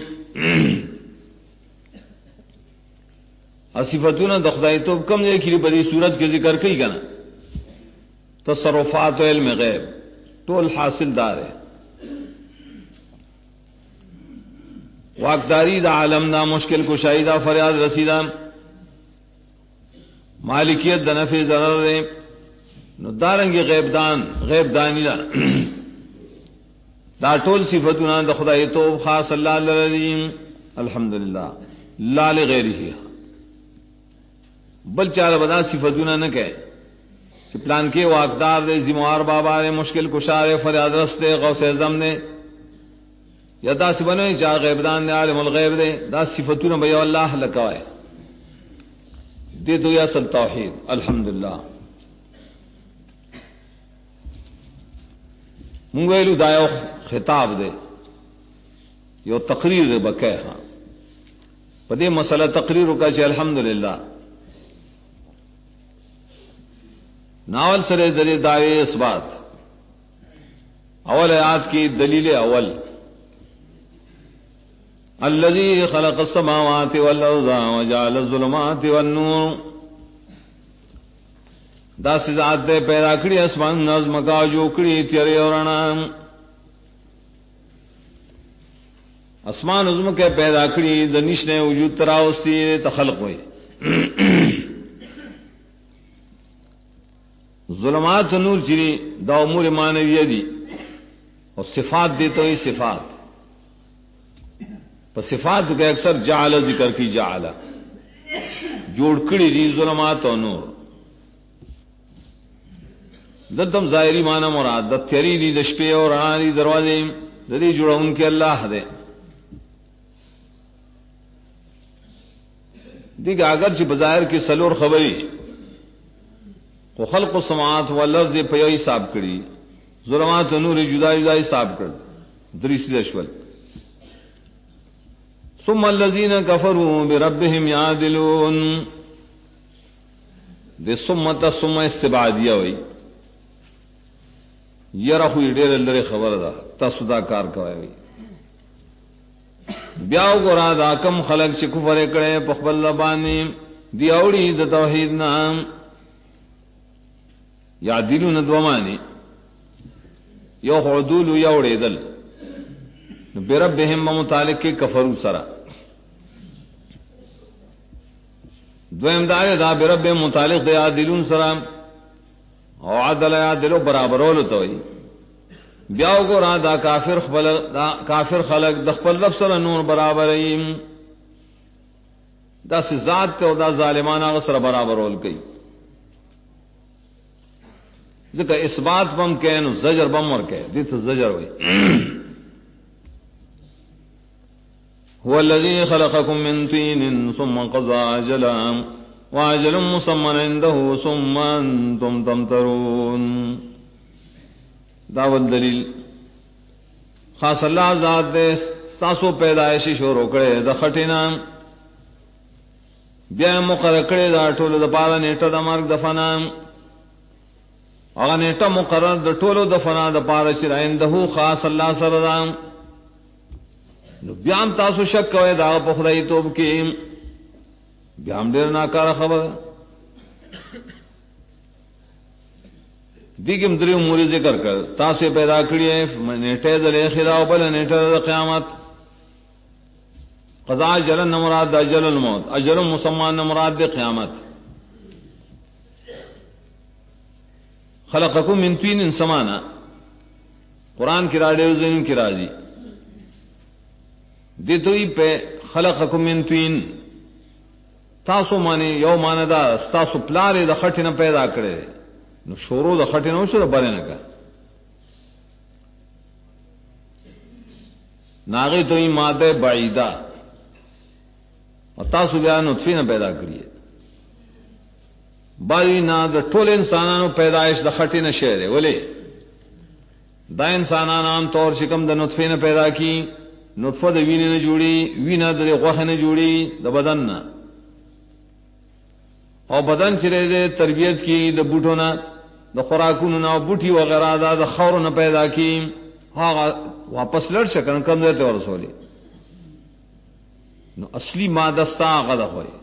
صفتونا دا خدای توب کم دے کری بدی صورت کے ذکر کئی کنا تصرفات و علم غیب طول حاصل دار ہے. واقداری دا عالم دا مشکل کشائی دا فریاد رسیدہ مالکیت دا نفع ضرر دے نو دارنگی غیب دانی دا دا ټول صفتنا دا خدای توب خاص اللہ العظیم الحمدللہ لا لغیرہ بل چار بدا صفتنا نہ کہے کہ پلان کے واقدار دے ذمہوار بابا دے مشکل کشا دے فریاد رس دے غوث اعظم دے یا دا سی بنوئی چاہ غیب دان دے عالم الغیب دے دا صفتنا بیو اللہ لکوائے دے دو یا اصل توحید الحمدللہ. منگویلو دایو خطاب دے یو تقریر دے بکے ہاں پدے مسئلہ تقریر کا چھ الحمدللہ ناول سرے دلی دعوی اس بات اول آیات کی دلیل اول الذي خلق السماوات والارض وجعل الظلمات والنور دا ذات دے پیدا کړی اسمان نظم کا جو کړی تیرے اور نام اسمان نظم کے پیدا کړی د نشنے وجود تراوستی تخلق ہوئے ظلمات نور چری دا امور معنویہ دی اور صفات دی تو ہی صفات پر صفات کے اکثر جعل ذکر کی جعل جوڑ کڑی دی ظلمات و نور ددم ظاہری معنی مراد د تیری دی دشپے اور رانی دروازے ددی جوڑا ان کے اللہ دے دیکھ اگر چی بظاہر کی سلور خبری کو خلق السماوات والارض پیوئی صاحب کری ظلمات و نور جدا جدا صاحب کر دریسی دشول ثم الذين كفروا بربهم يعدلون دے سمت ثم استبعادیہ ہوئی یرا ہوئی ډېر لري خبر ده تاسو دا کار کوي وي بیا وګورا دا کم خلق چې کفر کړي په خپل باندې دی اوړي د توحید نام یعدلون دومانی یو حدول یوړي دل بربهم متعلق کې کفرو سرا دویم دا برب متعلق دی عادلون سرا او عدل عادلو برابرول توي بیا وګورا دا کافر خلق د خپل رب سره نور برابریم دا ذات ته او دا ظالمانه سره برابرول کوي ځکه اثبات بم کین زجر بم ور کوي دې ته زجر وایي هو الذي خلقكم من طين ثم قضى أجلا وأجل مسمى عنده ثم أنتم تمترون داول دلیل خاص اللہ ذات دے تاسو پیدائشی شروع کرے د خټینا بیا مقرر کړی دا ټولو د پاره نیټه د مرګ د فنا هغه نیټه مقرر د ټولو د فنا د پاره چې عنده خاص الله سره دا نو بیا هم تاسو شک کوئ دا په خدای توب کې بیا هم ډیر ناکاره خبره دیګم دریو موري ذکر کړ تاسو پیدا کړی نیټه د اخره او بل نیټه د قیامت قضاء جلن مراد د اجل الموت اجل مسمان مراد د قیامت خلقکم من طین سمانا قرآن کی راډیو زین کی راضی دتوی په خلقکم من طین تاسو معنی یو معنی دا تاسو پلار د خټینه پیدا کړی نو شروع د خټینه شو بره نه کا ناغی تو ماده بعیدہ اور تاسو بیا نطفه نه پیدا کړی بای نه د ټول انسانانو پیدائش د خټینه شهره ولی دا انسانان عام طور شکم د نطفه نه پیدا کی نطفه د وینې نه جوړي وینه د غوښه نه جوړي د بدن نه او بدن چې د تربیت کی د بوټو نه د خوراکونو نه بوټي وغیرہ دا د خور نه پیدا کی هغه واپس لړ شکن کم ځای ته ورسولي نو اصلی ماده ساغه ده وي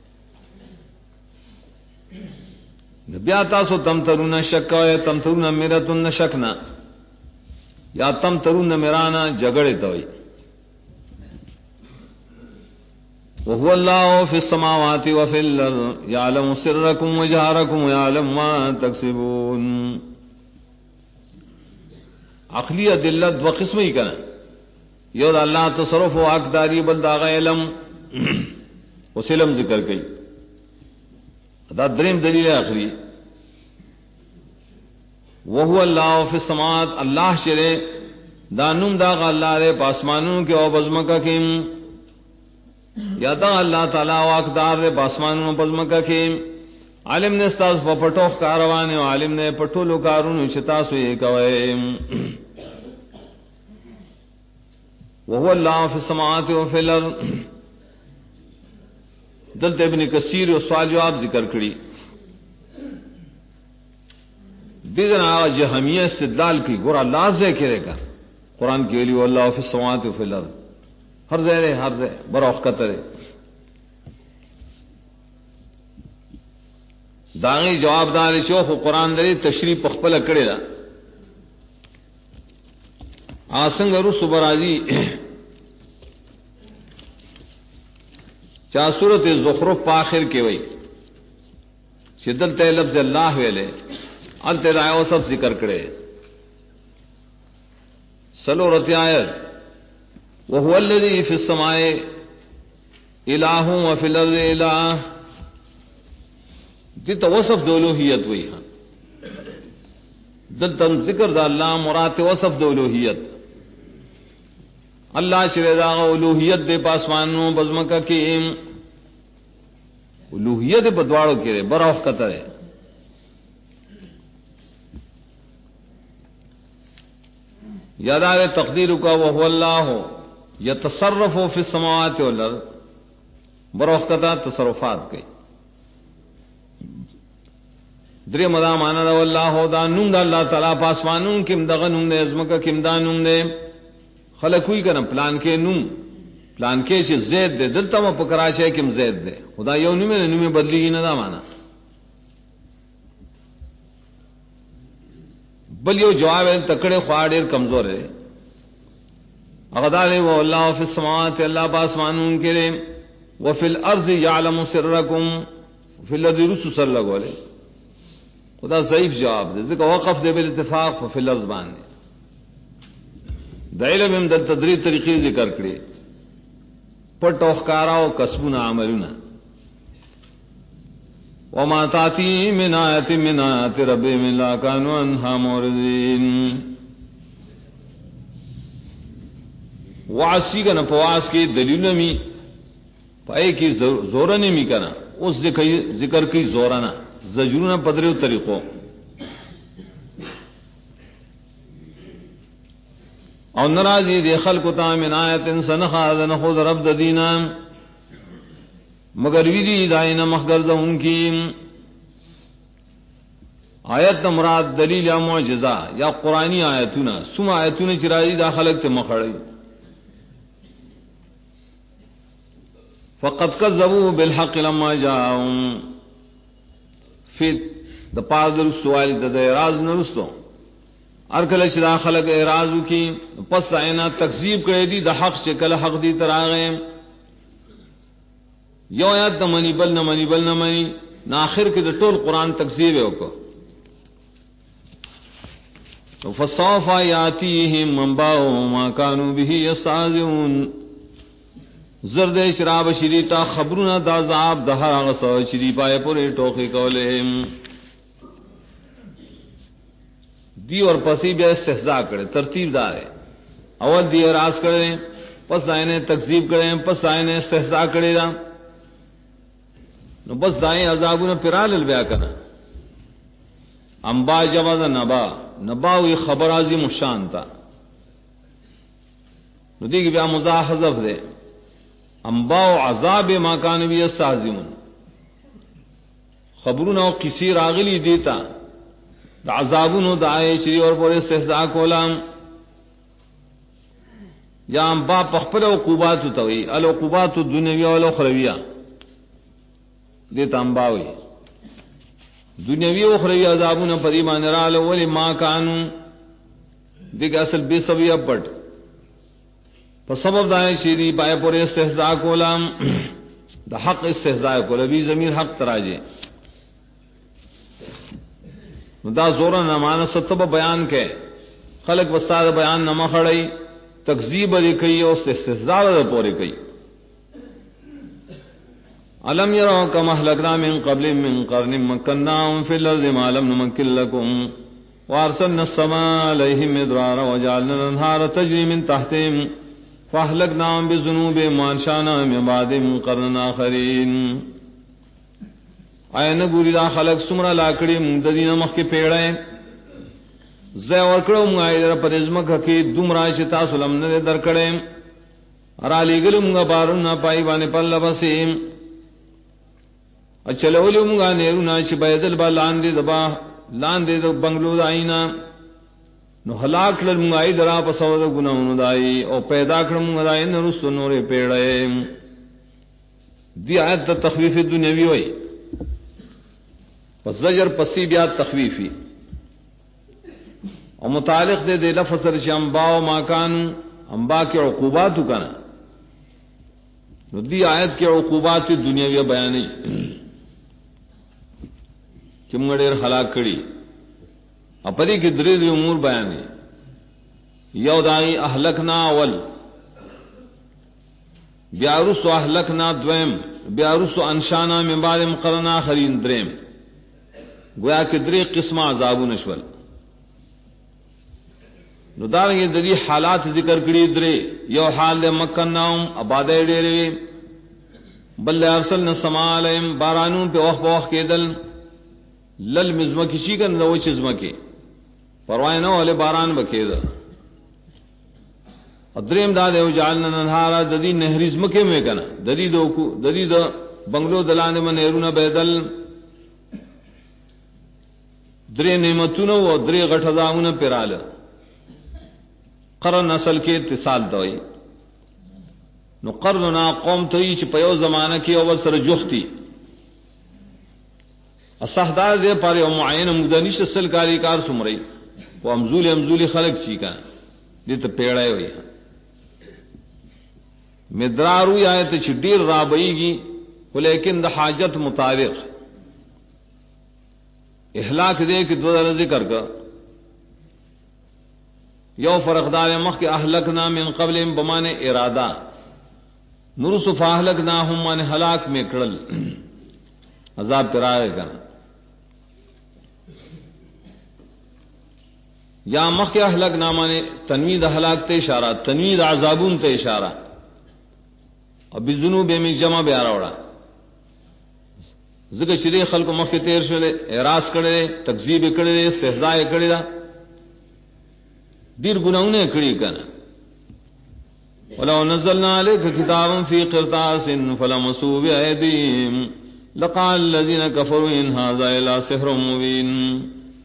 نو بیا تاسو تم ترونه شک او تم ترونه میرتون شکنا یا تم ترونه میرانا جګړه ته وي وهو الله في السماوات وفي الارض يعلم سركم وجهركم ويعلم ما تكسبون عقلی ادلت و قسمی کنا یو دا اللہ تصرف و حقداری بل دا علم اس علم ذکر کئی دا دریم دلیل آخری وہو اللہ فی السماوات اللہ شرے دا نم دا اللہ دے پاسمانوں کے او بزمکہ کیم یا دا اللہ تعالی واقدار دے پاسمانوں بزمکہ کیم عالم نے استاذ پٹوخ کاروانے و عالم نے پٹولو کارون شتاسو یہ کوئے وهو الله في السماوات وفي الارض. دلته ابن کثیر او سوال جواب ذکر کړی. دیدنا جہمیہ استدلال کی گورا لازے کرے گا قرآن کی ویلی واللہ فی السماوات وفی الارض ہر زہرے ہر زہرے برا وقترے داغی جواب داری شوخ و قرآن داری تشریف پخپل کڑے دا آسنگ رسو برازی چاہ صورت زخرف پاخر کے وئی شدل تے لفظ اللہ ویلے التدائے وہ سب ذکر کرے سلو رتی آیت وَهُوَ الَّذِي فِي السَّمَاءِ إِلَٰهٌ وَفِي الْأَرْضِ إِلَٰهٌ دیتا وصف دولوہیت ہوئی ہاں دلتم ذکر دا اللہ مرات وصف دولوہیت اللہ شردا الوہیت دے پاسمانوں بزمکہ کی الوہیت بدواڑوں کے برا وقت ہے یادار تقدیر کا وہ اللہ یتصرف فی السماوات والارض بروقتا تصرفات گئی درے مدا مانا دا اللہ دا نم دا اللہ تعالی پاسمانوں کم دغه نم دے ازمکا کم دا نم دے خلق ہوئی کنا پلان کے نم پلان کے چھ زید دے دلتا ما پکراچے کم زید دے خدا یو نم نم بدلی گی ندا مانا بل یو جواب ہے تکڑے خواڑیر کمزور ہے اغدار وہ اللہ فی السماوات اللہ پاسمانوں کے لئے وفی الارض یعلم سرکم فی الارض رسو سر لگو لے خدا ضعیف جواب دے ذکر وقف دے بالاتفاق وفی الارض باندے دا علم ام دل تدریب طریقی ذکر کرے پٹ اخکارا و کسبنا عملنا وما تاتی من آیت من آیت ربی من لا کانو انہا موردین وعسی کنا پواس کی دلیل نمی پائے کی زورنی می کنا اس ذکر کی زورنا زجرون پدریو طریقوں اور نرازی دے خلقتا من آیت سنخاذ نخوض رب دینا مگر ویدی دائنا مخگرز ان کی آیت مراد دلیل یا معجزہ یا قرآنی آیتونا سم آیتون چرازی دا خلق تے مخڑی فقد کذبوا بالحق لما جاءهم فی دا پادر سوال دا اعراض نرستو ارکلش دا خلق اعراضو کی پس آئینا تکذیب کرے دی دا حق شکل حق دی تراغیم یو آیات نہ منی بل نہ منی بل نہ منی نہ آخر کے ٹول قرآن تکذیب ہے کو تو فسوف یاتیہم انباء ما كانوا به یستهزئون زرد شراب شریتا خبرنا دا عذاب دہر غصو شری پائے پورے ٹوکے کولہم دی اور پسی بے استہزاء کرے ترتیب دار ہے اول دی اعراض کرے پس آئینے تکذیب کرے پس آئینے استہزاء کرے دا نو بس دائیں عذابوں پرال البیا کنا انبا جواز نبا نبا ہوئی خبر عظیم الشان تھا نو دیکھ بیا مزاح حذف دے انبا و عذاب ما کان بی یستهزئون خبرون او کسی راغلی دیتا دا عذابون دا آئے شری اور پورے استہزاء کولام یا انبا پخپل عقوبات توئی العقوبات الدنیویہ والاخرویہ دیتا انباوی دنیاوی اخروی عذابون پریمان رال ولی ما کانو دیکھ اصل بے سبی اپٹ پس سبب دائیں شیری پائے پورے استحضاء کولام دا حق استحضاء کولا بھی ضمیر حق تراجے دا زورا نمانا ستب بیان کے خلق بستاد بیان نما خڑائی تکذیب دی کئی اور استحضاء دا پورے کئی الم يروا كما اهلكنا من قبل من قرن مكناهم في الارض ما لم نمكن لكم وارسلنا السماء عليهم مدرارا وجعلنا الانهار تجري من تحتهم فاهلكناهم بذنوبهم وانشانا من بعدهم قرنا اخرين آیا نگوری دا خلق سمرا لاکڑی مددین مخ کے پیڑے زی ورکڑو مغائی در پرزمک کی دم رائش تاسو لمن در کڑے ارا لګل موږ بارونه پای باندې پل بسیم اچلول موږ نهرونه چې بيدل باندې دبا لاندې د بنگلو داینا نو هلاک لږ موږ ای درا په سو د ګناونو دای او پیدا کړم موږ دای نو رسو نورې پیړې دی آیت د تخفیف دنیوي وای پس زجر پسی بیا تخفیفی اور متعلق دے لفظ سر چې انبا او ماکان انبا کے عقوبات کنا نو دی آیت کے عقوبات دنیاوی بیانی چې موږ ډېر هلاک کړي اپدی کې درې امور بیانې یو دای اهلکنا اول بیا رسو اهلکنا دویم بیا رسو انشانا من بعد مقرنا آخرین دریم گویا کہ درې قسمه عذابونه شول نو دارنګه د دې حالات ذکر کړي درې یو حال د مکناهم آبادې ډېرې بل ارسلنا السماء علیهم بارانون په وخت کېدل لل مزمکی شي کنه نو چې زمکه پروا نه ولې باران وکېده ادریم دا دیو جعلنا نهارا د دې نهري زمکه مې کنه د دې د بنگلو دلانه من نهرونه بدل درې نعمتونه او درې غټ ځامونه پیراله قرن نسل کې اتصال دوی نو قرننا قوم ته چې په یو زمانہ کې او سره جوختي اصحدار دے پارے او معین مدنی سل کاری کار سمرئی وہ امزولی خلق چی کا دے تو پیڑے ہوئی مدرارو آئے تو چڈیر رابئی گی لیکن دا حاجت مطابق احلاک دے کہ دو ذکر کا یو فرقدار مخ کے اہلکنا من قبل بمان ارادہ نرس فاہلکنا ہم من ہلاک میں کڑل عذاب پرائے کرنا یا مخ کے اہلک نامہ نے تنوید ہلاک تے اشارہ تنوید عذابون تے اشارہ اب ذنوب میں جمع بیارا وڑا ذکر شری خلق مخ کے تیر شلے اعراض کرے تکذیب کرے استہزاء کرے دیر گناہوں کڑی کنا ولو نزلنا عليك كتابا في قرطاس فلمسوا بأيديهم لقال الذين كفروا إن هذا إلا سحر مبين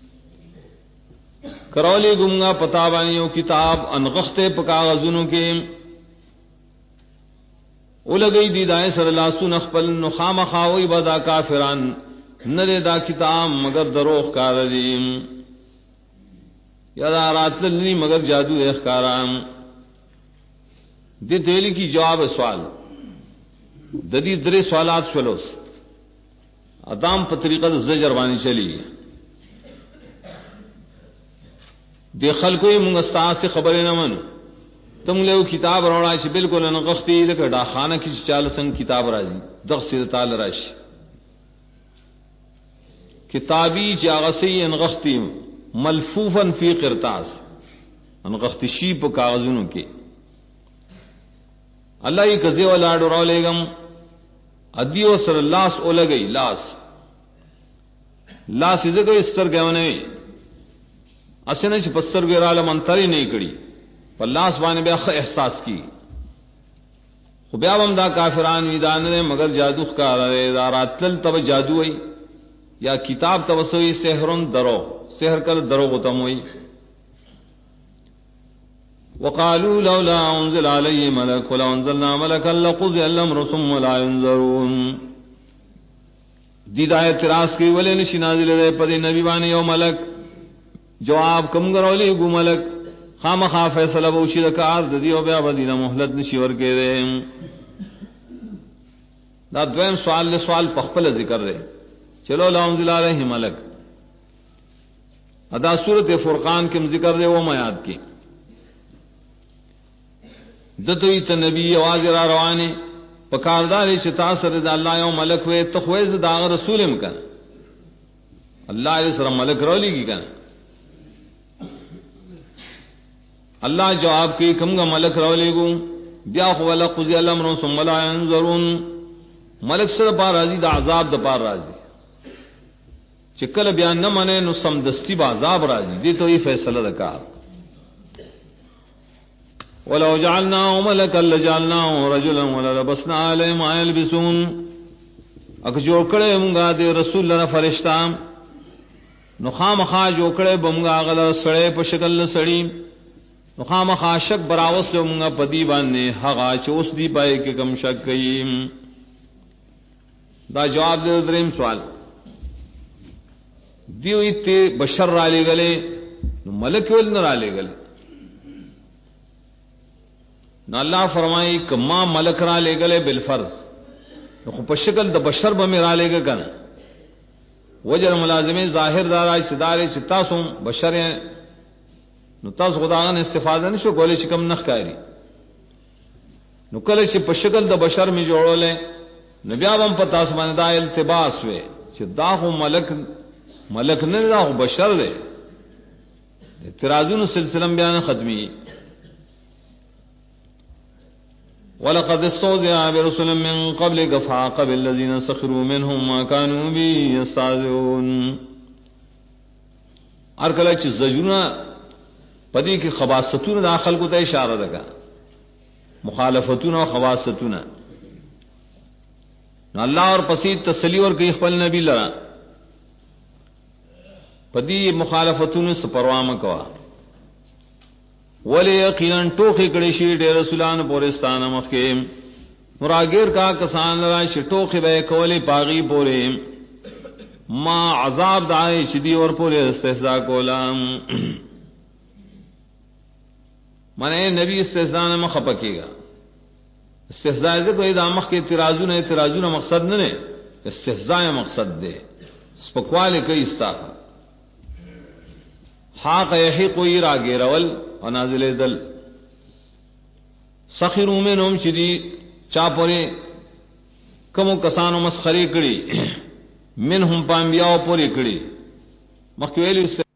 کرولی گمگا پتابانیو کتاب انغخت پکاغذنوں کے اولگئی دی دائیں سر لاسو نخپل نخام خاوی بدا کافران نرے دا کتاب مگر دروخ کاردیم یا دا رات للنی مگر جادو اخکارام دی دیلی کی جواب سوال ددی درے سوالات شلوس ادام پر طریقہ زجر بانی چلی دی خلقوی منگ استاد سے خبریں نہ من تم لے کتاب روڑا چھ بالکل انغختی لکھ ڈا خانہ کی چال سنگ کتاب راضی دغ سے تال راش کتابی جاغسی انغختی ملفوفا فی قرطاس انغختی شیپ کاغذوں کے اللہ ہی کزے والا ڈورا لے گم ادیو سر لاس اولا گئی لاس ازے گئی استر گئے انہیں اسے چھ پستر گئے رالم انتری نہیں کڑی پر لاس بانے بیا احساس کی خبیابم دا کافران ویدان نے مگر جادو کا رات تل تب جادو ہوئی یا کتاب تبسوئی سحرن درو سحر کر درو غتم ہوئی وقالوا لولا انزل علیہ ملک ولو انزلنا ملکا لقضی الامر ثم لا ينظرون دید آیت اعتراض کی ولے نشی نازل دے پدی نبی بانے یو ملک جواب کم گرولی گو ملک خام خواہ فیصلہ بوشی دکار دیو بیا بدینا محلت نشی ورکے دے دا دویم سوال لے سوال پخپل ذکر دے چلو لا انزل علیہ ملک ادا سورت فرقان کم ذکر دے وہ میاد کی دتوی ته نبی आवाज را روانه پکارداري چې تاسو رضا الله یو ملک وې تخویز دا رسولم کنه الله دې سره ملک رولېږي کنه الله جواب کوي کومه ملک رولېګو بیا خو ولا قضی الامر ثم لا ينظرون ملک سره بار راځي د عذاب د پار راځي چې کله بیان نه منه نو سم دستی با عذاب راځي دې ته یې فیصله وکړه ولو جعلناه ملكا لجعلناه رجلا وللبسنا عليهم ما يلبسون اگر جوړ کړه مونږه د رسول الله فرشتہ نو خامخا جوړ کړه بمږه غل سړې په شکل سړی نو خامخا شک براوس مونږه پدی باندې هغه چې اوس دی پای کې کم شک کوي. دا جواب دې دریم سوال دیوی ته بشر را لګلې نو ملک ول نه را لګلې نو الله فرمایي کما ملک را لګلې بالفرض نو خو په شکل د بشر به مې را لګ کنه وجر ملازمه ظاهر دارای صدارې چې تاسو بشر نو تاسو خدایانه استفاده نشو کولای چې کم نخ کاری نو کله چې په شکل د بشر می جوړولې نو بیا هم په تاسو باندې دا التباس وې چې دا خو ملک نه دا خو بشر دی. اعتراضونو سلسله بیان ختمي. ولقد استهزئ برسل من قبلك فعاقب بالذين سخروا منهم ما كانوا به يستهزئون. هر کله چې زجرونه پدې کې خواصتونه داخل کو ته اشاره ده مخالفتونه او خواصتونه نو الله اور پسید تسلی اور کوي خپل نبی لرا پدې مخالفتونه سپروامه کوا ولی یقینا ټوخې کړي شي ډېر رسولان پورستانه مخکې مراګیر کا کسان را شي ټوخې به کولې پاغي پورې ما عذاب دای چې دی اور پورې استهزاء کولم مانے نبی استهزاء نه مخپکیگا استهزاء دې کوئی د مخ کې اعتراضونه مقصد نه نه استهزاء مقصد دی سپکواله کوي استا حق یحیق راګیرول او نازل دل سخروا منهم شدی چا پوری کوم کسانو مسخري کړي منهم پامبیاو پوری کړي مخکې ویلو